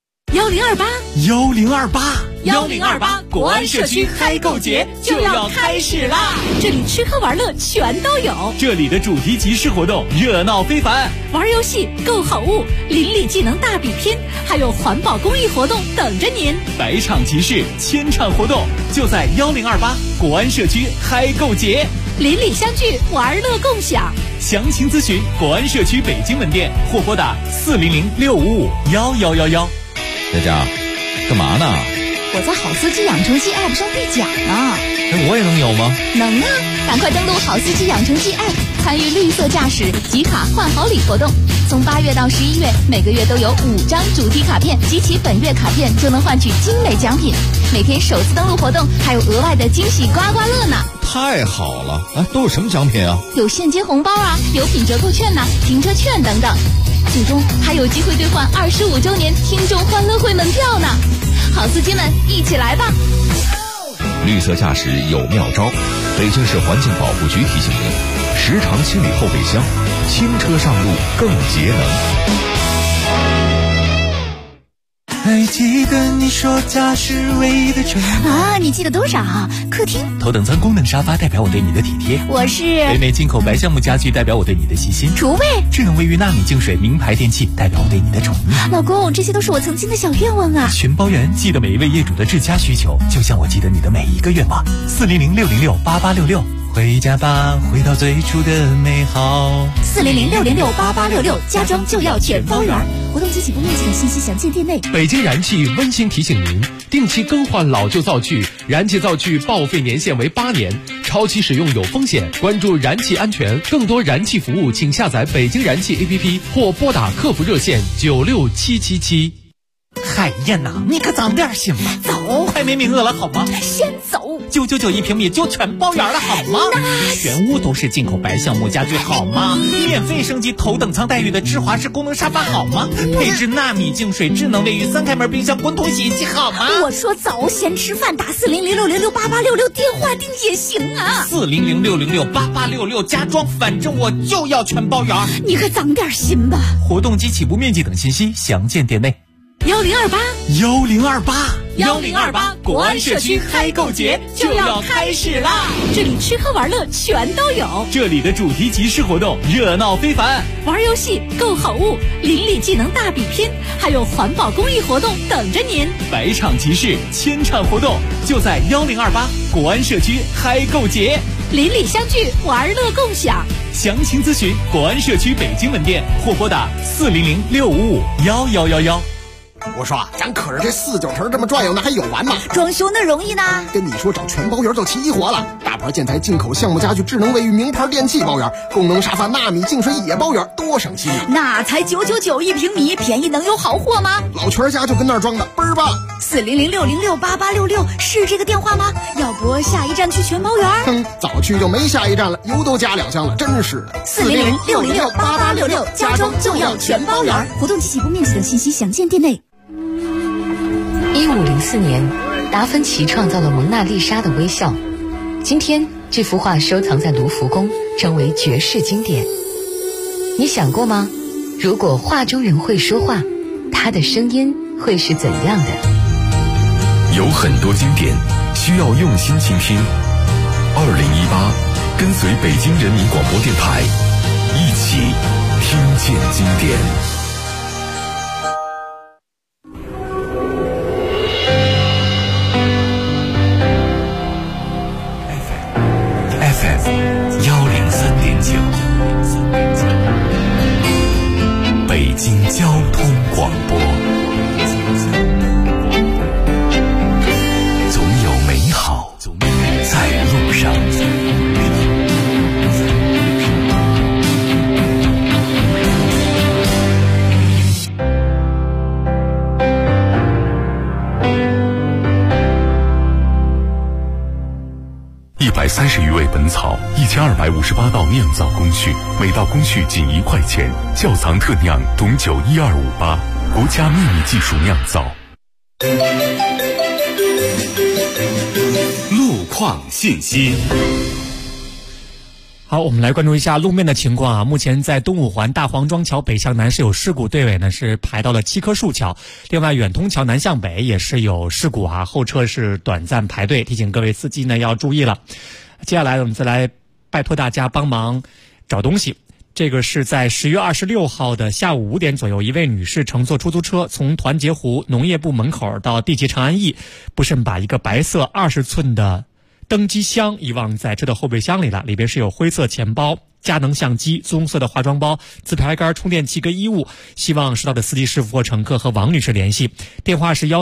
1028国安社区嗨购节就要开始啦！ 这里吃喝玩乐全都有， 这里的主题集市活动热闹非凡， 玩游戏、购好物、邻里技能大比拼，还有环保公益活动等着您。 百场集市，千场活动，就在1028国安社区嗨购节， 邻里相聚，玩乐共享。 详情咨询国安社区北京门店或拨打400-655-1111。 佳佳，干嘛呢？ 我在好司机养成系 App 上兑奖呢。 我也能有吗？ 能啊！ 赶快登录好司机养成记 App， 参与绿色驾驶集卡换好礼活动。从8月到11月，每个月都有5张主题卡片，集齐本月卡片就能换取精美奖品。每天首次登录活动还有额外的惊喜刮刮乐呢！ 太好了！都有什么奖品啊？ 有现金红包啊，有品折扣券停车券等等。最终还有机会兑换25周年听众欢乐会门票呢！好司机们，一起来吧！ 绿色驾驶有妙招，北京市环境保护局提醒您，时常清理后备箱，轻车上路更节能。 还记得你说家是唯一的宠啊？你记得多少？客厅头等舱功能沙发代表我对你的体贴， 我是北美进口白橡木家具代表我对你的细心， 厨卫智能卫浴纳米净水名牌电器代表我对你的宠溺。 老公，这些都是我曾经的小愿望啊！ 全包圆，记得每一位业主的至佳需求，就像我记得你的每一个愿望。400-606-8866，回家吧，回到最初的美好。 400-606-8866，家装就要全包圆。活动及起步面积等信息详见店内。 北京燃气温馨提醒您，定期更换老旧灶具，燃气灶具报废年限为8年，超期使用有风险。关注燃气安全，更多燃气服务请下载北京燃气 APP 或拨打客服热线96777。 海燕呐，你可长点心吧， 走， 快没名额了好吗？ 先走 ，9991平米就全包圆了好吗？全屋都是进口白橡木家具好吗？免费升级头等舱待遇的智华式功能沙发好吗？配置纳米净水、智能卫浴、3开门冰箱、滚筒洗衣机好吗？ 我说走，先吃饭，打400-606-8866电话订也行啊。 400-606-8866家装，反正我就要全包圆。 你可长点心吧。 活动及起步面积等信息详见店内。 1028国安社区嗨购节就要开始啦！这里吃喝玩乐全都有， 这里的主题集市活动热闹非凡， 玩游戏、购好物、邻里技能大比拼，还有环保公益活动等着您。 百场集市，千场活动，就在1028国安社区嗨购节， 邻里相聚，玩乐共享。 详情咨询国安社区北京门店或拨打400-655-1111。 我说啊，咱可是这4-9成这么转悠，那还有完吗？ 装修那容易呢。 跟你说找全包圆就齐活了，大牌建材、进口橡木家具、智能卫浴、名牌电器包圆，功能沙发、纳米净水也包圆，多省心啊！ 那才9991平米，便宜能有好货吗？ 老全家就跟那儿装的，倍儿棒。 400-606-8866是这个电话吗？要不下一站去全包圆？ 早去就没下一站了，油都加2箱了，真是的。 400-606-8866家装就要全包圆。活动及起步面积等信息详见店内。 1504年，达芬奇创造了蒙娜丽莎的微笑。今天，这幅画收藏在卢浮宫，成为绝世经典。你想过吗？如果画中人会说话，他的声音会是怎样的？ 有很多经典需要用心倾听。2018，跟随北京人民广播电台，一起听见经典。 北京交通广播，总有美好在路上。 130余味本草，1258道酿造工序，每道工序仅1块钱。窖藏特酿董酒12588，国家秘密技术酿造。 路况信息。 好，我们来关注一下路面的情况啊。目前在东五环大黄庄桥北向南是有事故，队尾呢是排到了7棵树桥。另外，远通桥南向北也是有事故啊，后车是短暂排队，提醒各位司机呢要注意了。接下来我们再来拜托大家帮忙找东西。这个是在10月26号的下午5点左右，一位女士乘坐出租车从团结湖农业部门口到地级长安驿，不慎把一个白色20寸的登机箱遗忘在车的后备箱里了，里边是有灰色钱包、 佳能相机、棕色的化妆包、自拍杆、充电器跟衣物。希望收到的司机师傅或乘客和王女士联系，电话是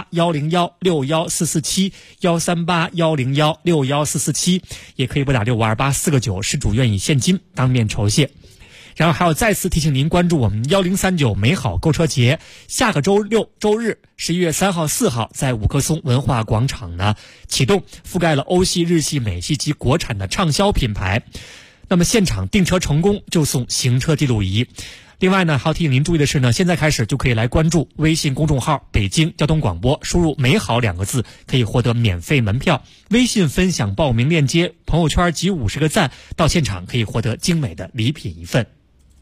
138-101-61447，138-101-61447，也可以拨打6528-4个9，失主愿以现金当面酬谢。然后还有再次提醒您关注我们1039美好购车节，下个周六周日11月3号、4号在五棵松文化广场呢启动，覆盖了欧系、日系、美系及国产的畅销品牌。那么现场订车成功就送行车记录仪。另外呢，还要提醒您注意的是呢，现在开始就可以来关注微信公众号北京交通广播，输入美好2个字可以获得免费门票，微信分享报名链接，朋友圈集50个赞，到现场可以获得精美的礼品一份。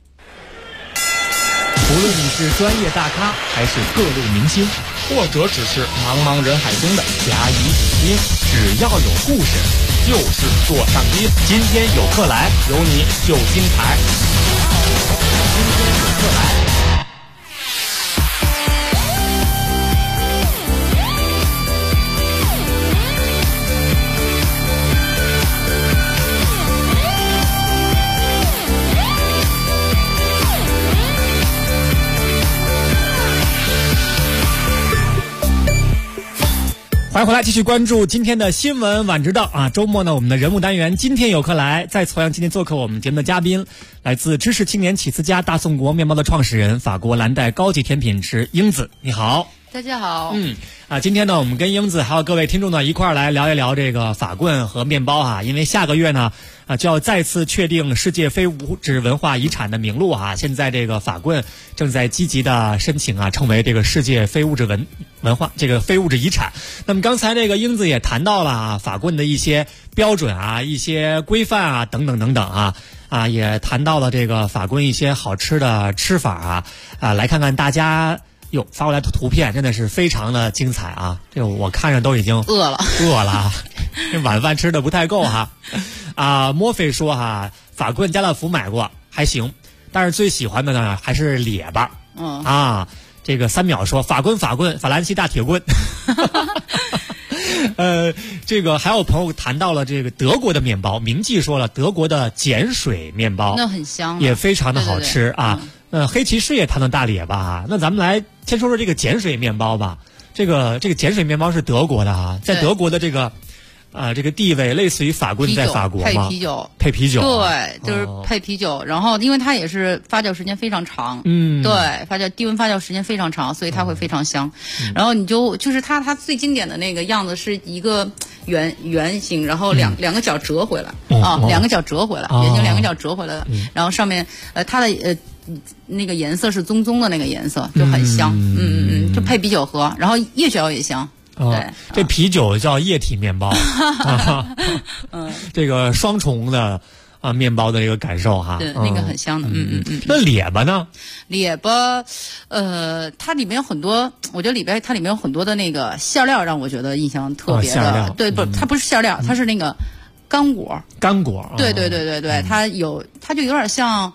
无论你是专业大咖还是各路明星， 或者只是茫茫人海中的甲乙丙丁， 只要有故事就是座上宾。 今天有客来， 有你就精彩。 今天有客来。欢迎回来，继续关注今天的新闻晚知道啊！周末呢，我们的人物单元今天有客来，在同样今天做客我们节目的嘉宾，来自知识青年起司家大宋国面包的创始人，法国蓝带高级甜品师英子，你好。 大家好。 今天呢，我们跟英子还有各位听众呢一块儿来聊一聊这个法棍和面包哈，因为下个月呢就要再次确定世界非物质文化遗产的名录哈。现在这个法棍正在积极的申请啊，成为这个世界非物质文化这个非物质遗产。那么刚才这个英子也谈到了啊，法棍的一些标准啊、一些规范啊等等等等啊，也谈到了这个法棍一些好吃的吃法啊，来看看大家。发过来的图片真的是非常的精彩啊！这个我看着都已经饿了，这晚饭吃的不太够哈。莫非说法棍家乐福买过还行，但是最喜欢的呢还是列巴。这个3秒说法棍，法兰西大铁棍。这个还有朋友谈到了这个德国的面包，铭记说了德国的碱水面包， 那很香， 也非常的好吃啊。黑骑士也谈到大列巴那咱们来先说说这个碱水面包吧。这个碱水面包是德国的在德国的这个地位类似于法棍在法国吗？配啤酒， 对，就是配啤酒。然后因为它也是发酵时间非常长，对，低温发酵时间非常长，所以它会非常香。然后你就是它最经典的那个样子是一个圆形，然后两个角折回来两个角折回来，圆形两个角折回来的。然后上面它的那个颜色是棕棕的那个颜色，就很香。就配啤酒喝，然后夜宵也香。对， 这啤酒叫液体面包，这个双重的面包的这个感受哈， 对，那个很香的。 那列巴呢？ 列巴，它里面有很多，我觉得它里面有很多的那个馅料，让我觉得印象特别的。对，它不是馅料，它是那个干果。对，它就有点像，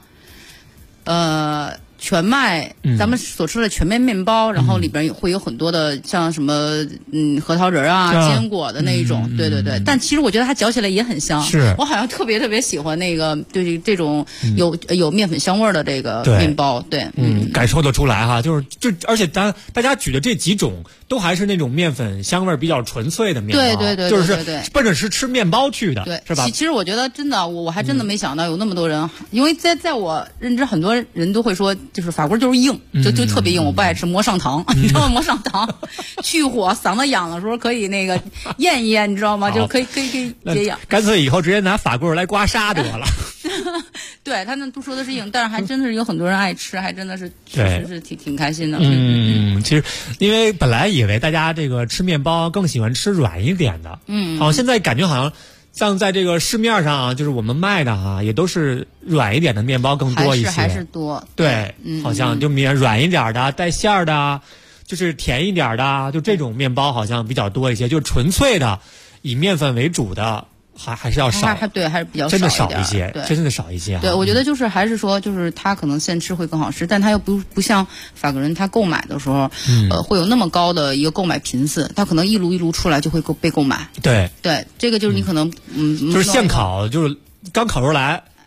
全麦，咱们所吃的全麦面包，然后里边会有很多的像什么核桃仁坚果的那一种，对。但其实我觉得它嚼起来也很香， 是我好像特别喜欢那个就是这种有面粉香味的这个面包，对， 感受得出来哈，而且大家举的这几种都还是那种面粉香味比较纯粹的面包， 对， 就是奔着是吃面包去的， 对， 是吧？ 其实我觉得真的，我还真的没想到有那么多人，因为在我认知，很多人都会说。就是法棍就是硬，就特别硬，我不爱吃磨上糖，你知道吗？磨上糖去火，嗓子痒的时候可以那个咽一咽，你知道吗？就可以解痒。 干脆以后直接拿法棍来刮痧得了。 对，他们都说的是硬，但是还真的是有很多人爱吃，还真的是确实是挺开心的。 其实因为本来以为大家这个吃面包更喜欢吃软一点的，好像现在感觉好像在这个市面上就是我们卖的也都是软一点的面包更多一些， 还是多。 对，好像就软一点的、带馅儿的，就是甜一点的，就这种面包好像比较多一些。就纯粹的以面粉为主的，还是要少。 对，还是比较真的少一些， 对， 真的少一些。 对，我觉得就是还是说，就是它可能现吃会更好吃，但它又不像法国人，他购买的时候，会有那么高的一个购买频次，他可能一炉出来就会被购买。 对， 这个就是你可能就是现烤，就是刚烤出来。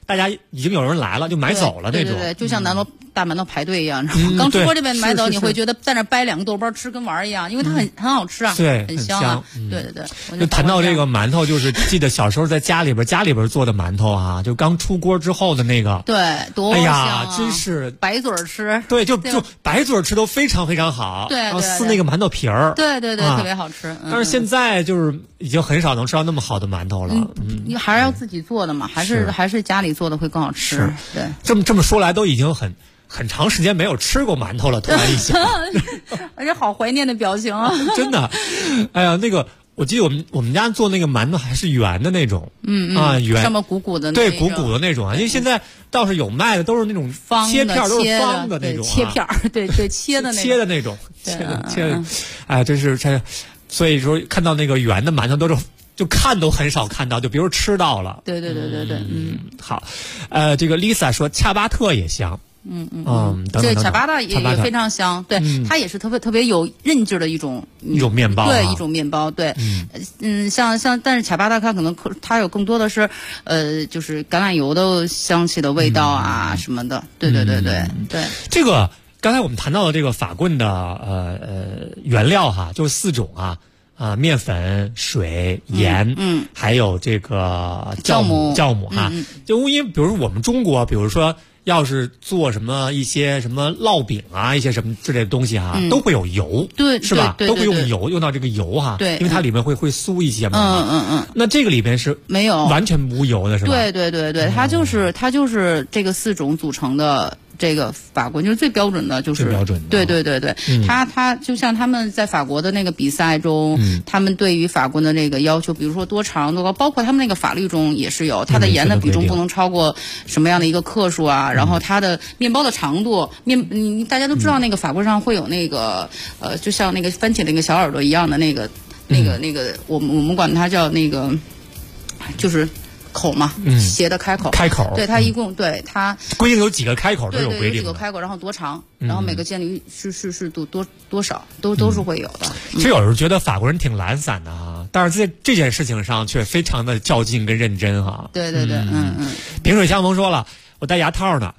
大家已经有人来了就买走了那种。 对，就像大馒头排队一样，刚出锅这边买走，你会觉得在那掰2个豆包吃跟玩一样，因为它很好吃啊， 对， 很香啊。对。 就谈到这个馒头，就是记得小时候在家里边做的馒头啊，就刚出锅之后的那个， 对，多香啊！ 哎呀，真是白嘴吃， 对，就白嘴吃都非常非常好， 对， 然后撕那个馒头皮儿， 对，特别好吃。 但是现在就是已经很少能吃到那么好的馒头了， 你还是要自己做的嘛，还是家里做的会更好吃。对， 这么说来，都已经很长时间没有吃过馒头了，突然一想， 而且好怀念的表情啊！ 真的，哎呀，那个我记得我们家做那个馒头还是圆的那种，圆上面鼓鼓的， 对，鼓鼓的那种啊。因为现在倒是有卖的，都是那种切片，都是方的那种， 切片，对，切的那种， 切的，哎，真是这，所以说看到那个圆的馒头都是。就看都很少看到，就比如吃到了。 对， 好，这个 Lisa 说恰巴特也香。 这恰巴特也非常香，对，它也是特别有韧劲的一种面包， 对，一种面包，对，像，但是恰巴特它可能它有更多的是就是橄榄油的香气的味道啊什么的，对。 这个刚才我们谈到的这个法棍的原料哈，就是4种啊。面粉、水、盐，还有这个酵母哈。就因为比如说我们中国，比如说要是做一些什么烙饼啊，一些什么之类的东西哈，都会有油， 对， 是吧？ 对， 都会用到这个油哈， 对， 因为它里面会酥一些嘛。那这个里面是没有完全无油的是吧？ 对，它就是这个4种组成的。这个法棍就是最标准的，就是最标准的。对，他就像他们在法国的那个比赛中，他们对于法棍的这个要求，比如说多长多高，包括他们那个法律中也是有，它的盐的比重不能超过什么样的一个克数啊，然后它的面包的长度，大家都知道那个法棍上会有那个就像那个番茄那个小耳朵一样的那个，我们管它叫那个，就是。口嘛，斜的开口，对，它一共对它规定有几个开口都有规定， 有几个开口，然后多长，然后每个间距是多少，都是会有的。 其实有时候觉得法国人挺懒散的哈，但是在这件事情上却非常的较劲跟认真哈。 对， 萍水相逢说了，我戴牙套呢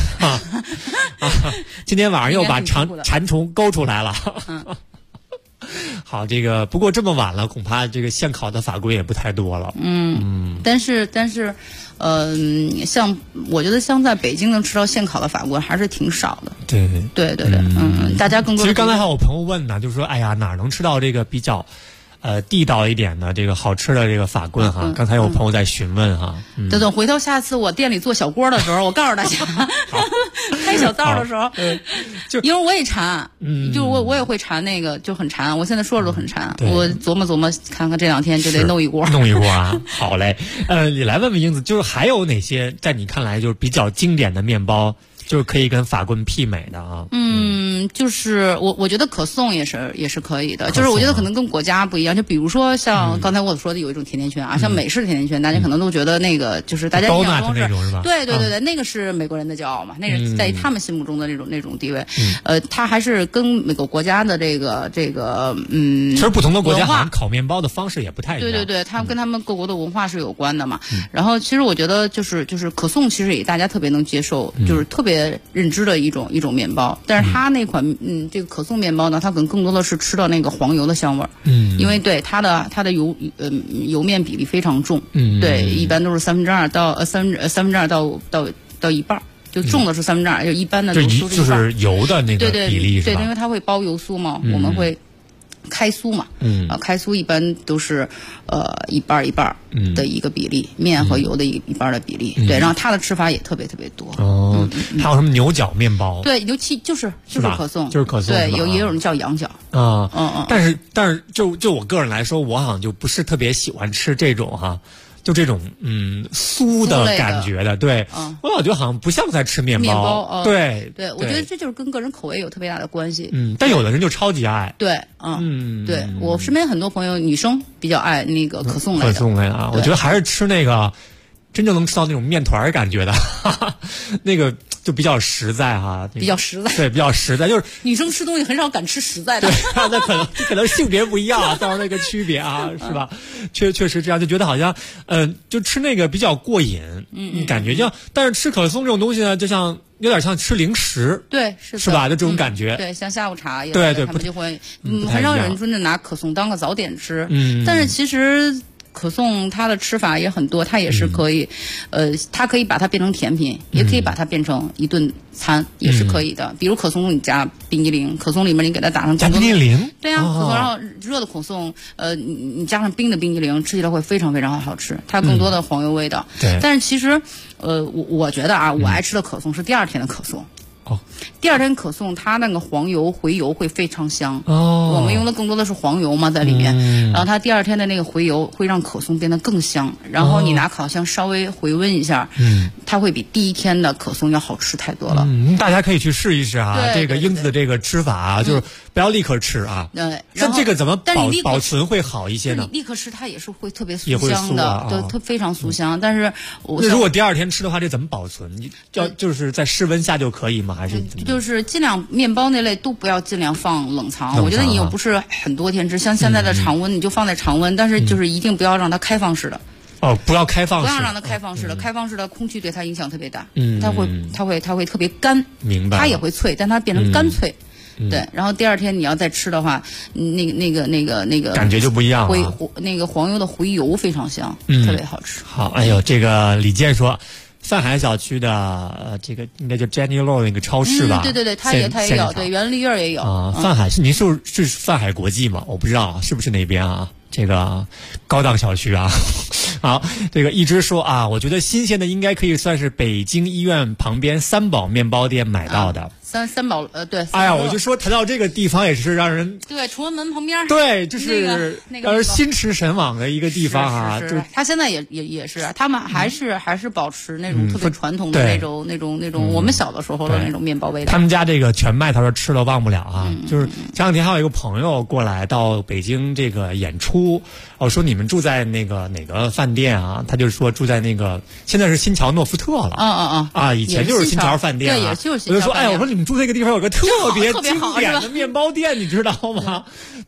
今天晚上又把馋虫勾出来了。好，这个不过这么晚了，恐怕这个现烤的法棍也不太多了。 但是，像我觉得像在北京能吃到现烤的法棍还是挺少的。对，大家更多。 其实刚才还有朋友问呢，就是说，哎呀，哪能吃到这个比较地道一点的这个好吃的这个法棍哈？刚才有朋友在询问哈。 等回头下次我店里做小锅的时候，我告诉大家，开小灶的时候，因为我也馋，就我也会馋那个，就很馋。我现在说着都很馋，我琢磨看看这2天就得弄一锅啊。好嘞，你来问问英子，就是还有哪些在你看来就是比较经典的面包？就是可以跟法棍媲美的啊。 就是我觉得可颂也是可以的，就是我觉得可能跟国家不一样，就比如说像刚才我说的有一种甜甜圈啊，像美式甜甜圈，大家可能都觉得那个就是大家印象中是吧？对，那个是美国人的骄傲嘛，那是在他们心目中的那种地位。它还是跟每个国家的这个其实不同的国家好像烤面包的方式也不太一样。 对，它跟他们各国的文化是有关的嘛。然后其实我觉得就是可颂，其实也大家特别能接受，就是特别认知的一种面包，但是它那款这个可颂面包呢，它可能更多的是吃到那个黄油的香味儿，因为对它的油面比例非常重，对，一般都是2/3到2/3到一半，就重的是2/3，就一般的都是就是油的那个比例是吧？ 对，因为它会包油酥嘛，我们会开酥嘛，开酥一般都是一半一半的一个比例，面和油的一半的比例，对，然后它的吃法也特别特别多。 还有什么牛角面包？ 对，尤其就是可颂， 就是可颂， 对，也有人叫羊角但是就我个人来说，我好像就不是特别喜欢吃这种哈。就这种酥的感觉的，对，我老觉得好像不像在吃面包，对， 我觉得这就是跟个人口味有特别大的关系， 但有的人就超级爱， 对，对我身边很多朋友女生比较爱那个可颂类的，我觉得还是吃那个真正能吃到那种面团感觉的，那个就比较实在哈， 比较实在， 对，比较实在，就是女生吃东西很少敢吃实在的， 对，那可能性别不一样啊，到时候那个区别啊，是吧？确实这样，就觉得好像就吃那个比较过瘾，感觉就，但是吃可颂这种东西呢，就像有点像吃零食， 对， 是吧？就这种感觉， 对，像下午茶， 对， 他们就会，很少有人真的拿可颂当个早点吃，但是其实。可颂它的吃法也很多，它也是可以，它可以把它变成甜品，也可以把它变成一顿餐，也是可以的。比如可颂你加冰激凌，可颂里面你给它打上加冰激凌， 对呀，可颂然后热的可颂，你加上冰的冰激凌，吃起来会非常非常好吃，它更多的黄油味道。 对， 但是其实，我觉得啊，我爱吃的可颂是第二天的可颂。第二天可颂它那个黄油回油会非常香我们用的更多的是黄油嘛在里面，然后它第二天的那个回油会让可颂变得更香，然后你拿烤箱稍微回温一下，它会比第一天的可颂要好吃太多了。 大家可以去试一试啊，这个英子的这个吃法啊，就是不要立刻吃啊。 对， 那这个怎么保存会好一些呢？ 立刻吃它也是会特别酥香的，对，它非常酥香。但是那如果第二天吃的话，这怎么保存？你就是在室温下就可以吗？还是就是尽量面包那类都不要尽量放冷藏。我觉得你又不是很多天吃，像现在的常温你就放在常温，但是就是一定不要让它开放式的。 不要开放式， 不要让它开放式的，开放式的空气对它影响特别大，它会特别干， 明白？ 它也会脆，但它变成干脆。对，然后第二天你要再吃的话，那个感觉就不一样了。 那个黄油的回油非常香，特别好吃。 好，哎呦，这个李健说。泛海小区的这个应该叫 Jenny Low 那个超市吧？ 对，它也有，对，园林绿也有啊。泛海您是泛海国际吗？我不知道是不是那边啊？这个高档小区啊。好，这个一直说啊，我觉得新鲜的应该可以算是北京医院旁边三宝面包店买到的。 三宝对。 哎呀，我就说谈到这个地方也是让人对崇文门旁边对，就是让人心驰神往的一个地方啊。 是他现在也是，他们还是保持那种特别传统的那种我们小的时候的那种面包味道。 他们家这个全麦，他说吃了忘不了啊。就是前两天还有一个朋友过来到北京这个演出，我说你们住在那个哪个饭店啊？他就说住在那个现在是新桥诺福特了。以前就是新桥饭店对，也就是新桥。 我就说我说你们住这个地方有个特别经典的面包店，你知道吗？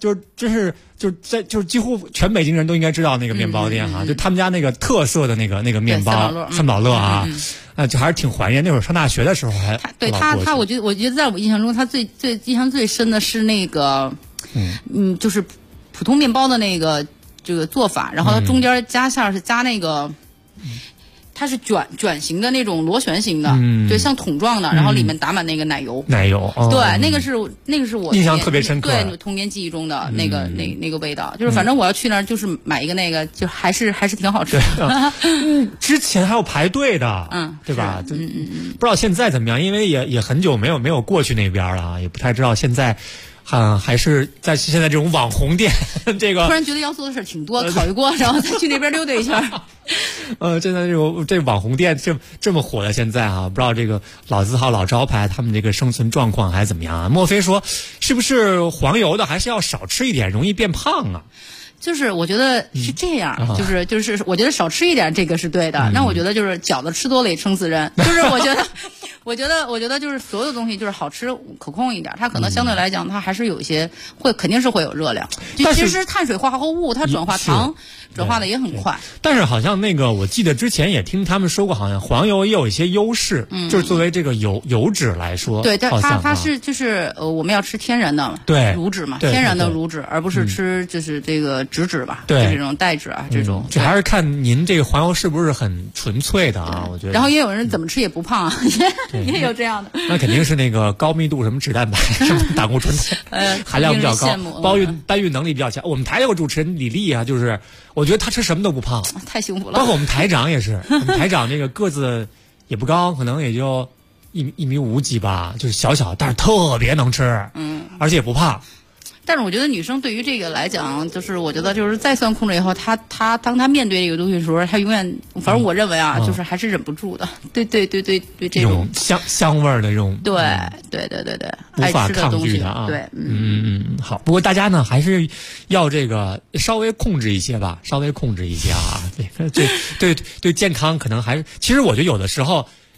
就是几乎全北京人都应该知道那个面包店哈，就他们家那个特色的那个面包三宝乐啊，就还是挺怀念。那会儿上大学的时候还对他，我觉得在我印象中，他最印象最深的是那个就是普通面包的那个这个做法，然后它中间加馅是加那个。它是卷型的那种螺旋形的，对，像桶状的，然后里面打满那个奶油，对，那个是我印象特别深刻， 对，童年记忆中的那个味道，就是反正我要去那儿就是买一个那个，就还是挺好吃的。 之前还有排队的，对吧？不知道现在怎么样，因为也很久没有过去那边了啊，也不太知道现在。还是在现在这种网红店，这个突然觉得要做的事挺多，考虑过，然后再去那边溜达一下。 现在这网红店这么火的现在啊，不知道这个老字号老招牌他们这个生存状况还怎么样啊？莫非说是不是黄油的还是要少吃一点，容易变胖啊？ 就是我觉得是这样，就是我觉得少吃一点这个是对的。那我觉得就是饺子吃多了也撑死人，就是我觉得就是所有东西就是好吃可控一点，它可能相对来讲它还是有一些肯定是会有热量。其实碳水化合物它转化糖转化的也很快。 但是好像那个我记得之前也听他们说过，好像黄油也有一些优势，就是作为这个油脂来说， 对，它是就是我们要吃天然的乳脂嘛，天然的乳脂，而不是吃就是这个直脂吧， 对， 这种代脂啊这种。 这还是看您这个黄油是不是很纯粹的啊？我觉得。 然后也有人怎么吃也不胖啊，也有这样的。 那肯定是那个高密度什么脂蛋白、什么胆固醇含量比较高，搬运能力比较强。我们台有个主持人李丽啊，就是我觉得他吃什么都不胖， 太幸福了。 包括我们台长也是，我们台长那个个子也不高，可能也就1.5米几吧，就是小，但是特别能吃，而且也不胖。 但是我觉得女生对于这个来讲，就是我觉得就是再算控制以后，她当她面对这个东西的时候，她永远，反正我认为啊，就是还是忍不住的。对，这种香味儿的这种， 对， 无法抗拒的啊。 对， 好。不过大家呢还是要这个稍微控制一些吧，稍微控制一些啊。对健康可能还是，其实我觉得有的时候。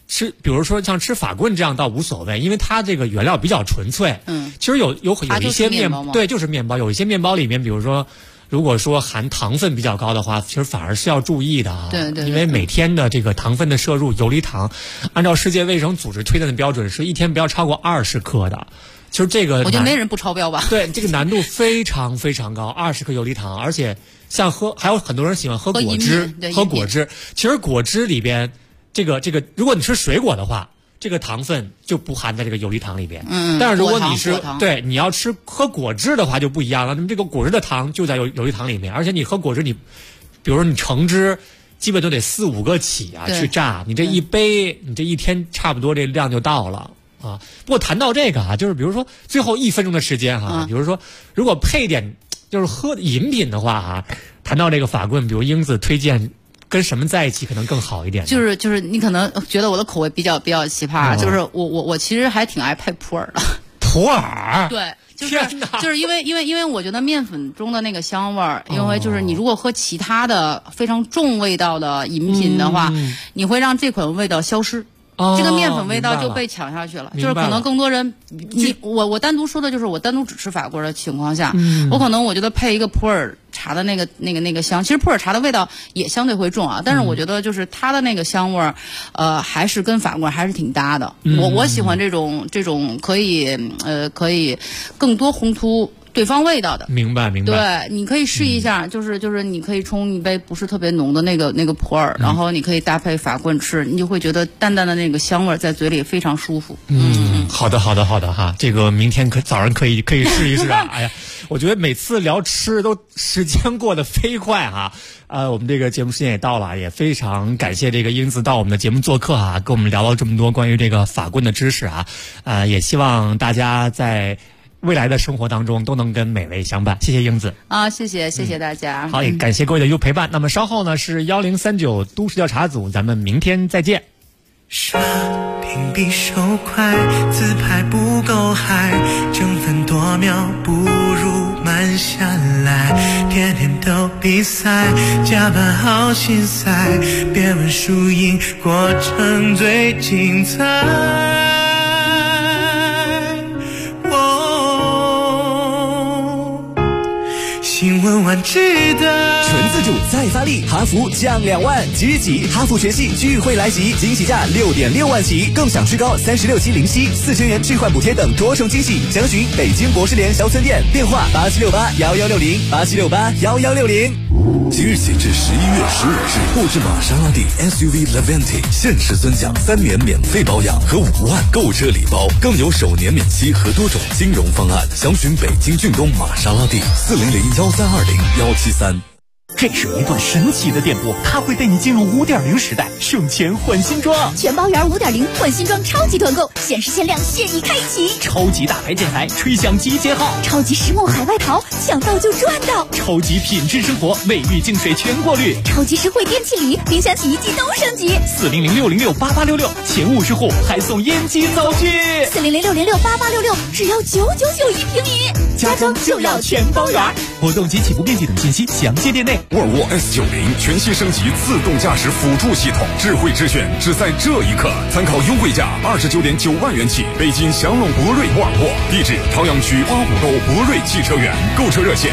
比如说像吃法棍这样倒无所谓，因为它这个原料比较纯粹。其实有一些对，就是面包，有一些面包里面，比如说如果说含糖分比较高的话，其实反而是要注意的啊。 对， 因为每天的这个糖分的摄入，游离糖，按照世界卫生组织推荐的标准，是一天不要超过20克的。其实这个我觉得没人不超标吧。 对，这个难度非常非常高，20克游离糖，而且像还有很多人喜欢喝果汁，其实果汁里边这个，如果你吃水果的话，这个糖分就不含在这个游离糖里边。但是如果你是你要喝果汁的话就不一样了，那么这个果汁的糖就在游离糖里面，而且你喝果汁，比如说你橙汁，基本都得4-5个起啊去榨，你这一杯，你这一天差不多这量就到了啊。不过谈到这个啊，就是比如说最后1分钟的时间哈，比如说如果配点就是喝饮品的话啊，谈到这个法棍，比如英子推荐跟什么在一起可能更好一点？ 就是你可能觉得我的口味比较奇葩，就是我其实还挺爱配普洱的。 普洱？ 对，就是因为我觉得面粉中的那个香味儿，因为就是你如果喝其他的非常重味道的饮品的话，你会让这款味道消失。这个面粉味道就被抢下去了，就是可能更多人，我单独说的就是我单独只吃法棍的情况下，我可能我觉得配一个普洱茶的那个香，其实普洱茶的味道也相对会重啊，但是我觉得就是它的那个香味儿，还是跟法棍还是挺搭的。我喜欢这种可以更多烘托对方味道的。 明白。 对，你可以试一下，就是你可以冲一杯不是特别浓的那个普洱，然后你可以搭配法棍吃，你就会觉得淡淡的那个香味在嘴里非常舒服。 好的哈，这个明天早上可以试一试啊。哎呀，我觉得每次聊吃都时间过得飞快哈。我们这个节目时间也到了，也非常感谢这个英子到我们的节目做客啊，跟我们聊了这么多关于这个法棍的知识啊。也希望大家在未来的生活当中都能跟美味相伴。谢谢英子啊，谢谢大家。 好，也感谢各位的陪伴。那么稍后呢是1039都市调查组，咱们明天再见。 刷屏比手快，自拍不够嗨，争分夺秒不如慢下来，天天都比赛，加班好心塞，别问输赢，过程最精彩。新闻晚知道， 纯自主再发力，哈弗降2万，即日起哈弗全系聚会来袭，惊喜价6.6万起，更享最高36期零息，4000元置换补贴等多重惊喜。详询北京博士联销村店，电话87681160，87681160。 即日起至11月15日，购置玛莎拉蒂 SUV Levante 限时尊享3年免费保养和5万购车礼包，更有首年免息和多种金融方案。详询北京骏东玛莎拉蒂4001320-173。 这是一段神奇的电波，它会带你进入5.0时代，省钱换新装。 全包圆5.0换新装超级团购，限时限量，现已开启。 超级大牌建材，吹响集结号。 超级实木海外淘，抢到就赚到。 超级品质生活，卫浴净水全过滤。 超级实惠电器礼，冰箱洗衣机都升级。 400606866，前50户还送烟机灶具。 400606866，只要999一平米。 家装就要全包圆。活动及起步面积等信息详见店内。 沃尔沃 S90全新升级自动驾驶辅助系统，智慧之选只在这一刻。参考优惠价29.9万元起，北京祥龙博瑞沃尔沃，地址朝阳区花湖沟博瑞汽车园，购车热线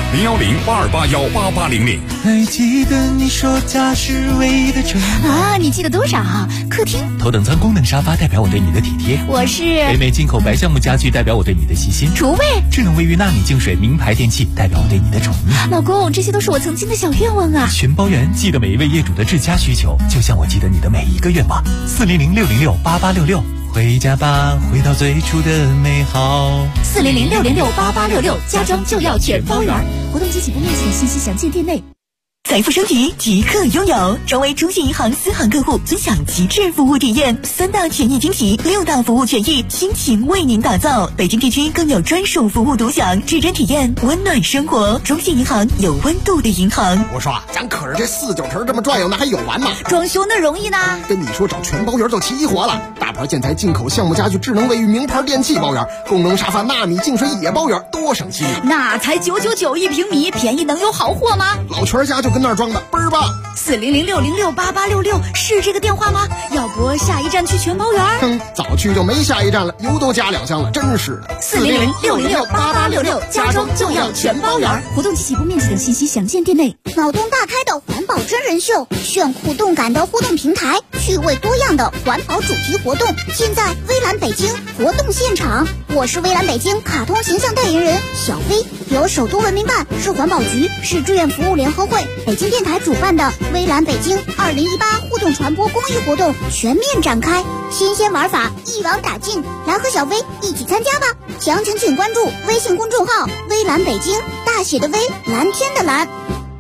01082818800。 还记得你说家是唯一的城啊？你记得多少？客厅头等舱功能沙发代表我对你的体贴， 我是北美进口白橡木家具代表我对你的细心， 厨卫智能卫浴纳米净水名牌电器代表我对你的宠溺。 老公，这些都是我曾经的小愿望啊！ 全包圆，记得每一位业主的至佳需求，就像我记得你的每一个愿望。40060688866，回家吧，回到最初的美好。 40060688866，家装就要全包圆。活动及起步面积信息详见店内。财富升级即刻拥有，成为中信银行私行客户，尊享极致服务体验，3大权益惊喜，6大服务权益，倾情为您打造。北京地区更有专属服务独享，指针体验温暖生活。中信银行，有温度的银行。 我说咱可是这4九城这么转悠，那还有完吗？ 装修那容易呢？ 跟你说，找全包圆就齐活了。大牌建材、进口橡木家具、智能卫浴、名牌电器包圆，功能沙发、纳米净水也包圆，多省心。 那才999一平米，便宜能有好货吗？ 老全家就跟那儿装的，倍儿棒。 4006068866是这个电话吗？要不下一站去全包园？ 早去就没下一站了，油都加2箱了，真是的。 4006068866，家装就要全包园。活动及起步面积等信息详见店内。脑洞大开的环保真人秀，炫酷动感的互动平台，趣味多样的环保主题活动，现在微蓝北京活动现场。我是微蓝北京卡通形象代言人小飞，由首都文明办、市环保局、市志愿服务联合会、北京电台主办的微蓝北京2018互动传播公益活动全面展开，新鲜玩法一网打尽，来和小飞一起参加吧！详情请关注微信公众号微蓝北京，大写的微，蓝天的蓝。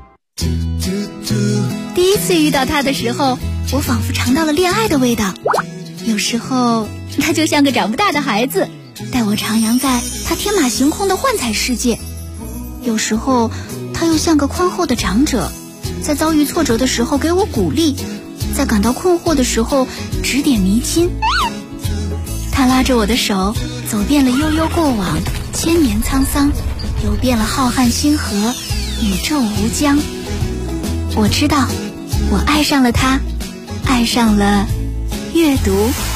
第一次遇到他的时候，我仿佛尝到了恋爱的味道。有时候他就像个长不大的孩子，带我徜徉在他天马行空的幻彩世界。有时候他又像个宽厚的长者，在遭遇挫折的时候给我鼓励，在感到困惑的时候指点迷津。他拉着我的手，走遍了悠悠过往，千年沧桑，游遍了浩瀚星河，宇宙无疆。我知道，我爱上了他，爱上了阅读。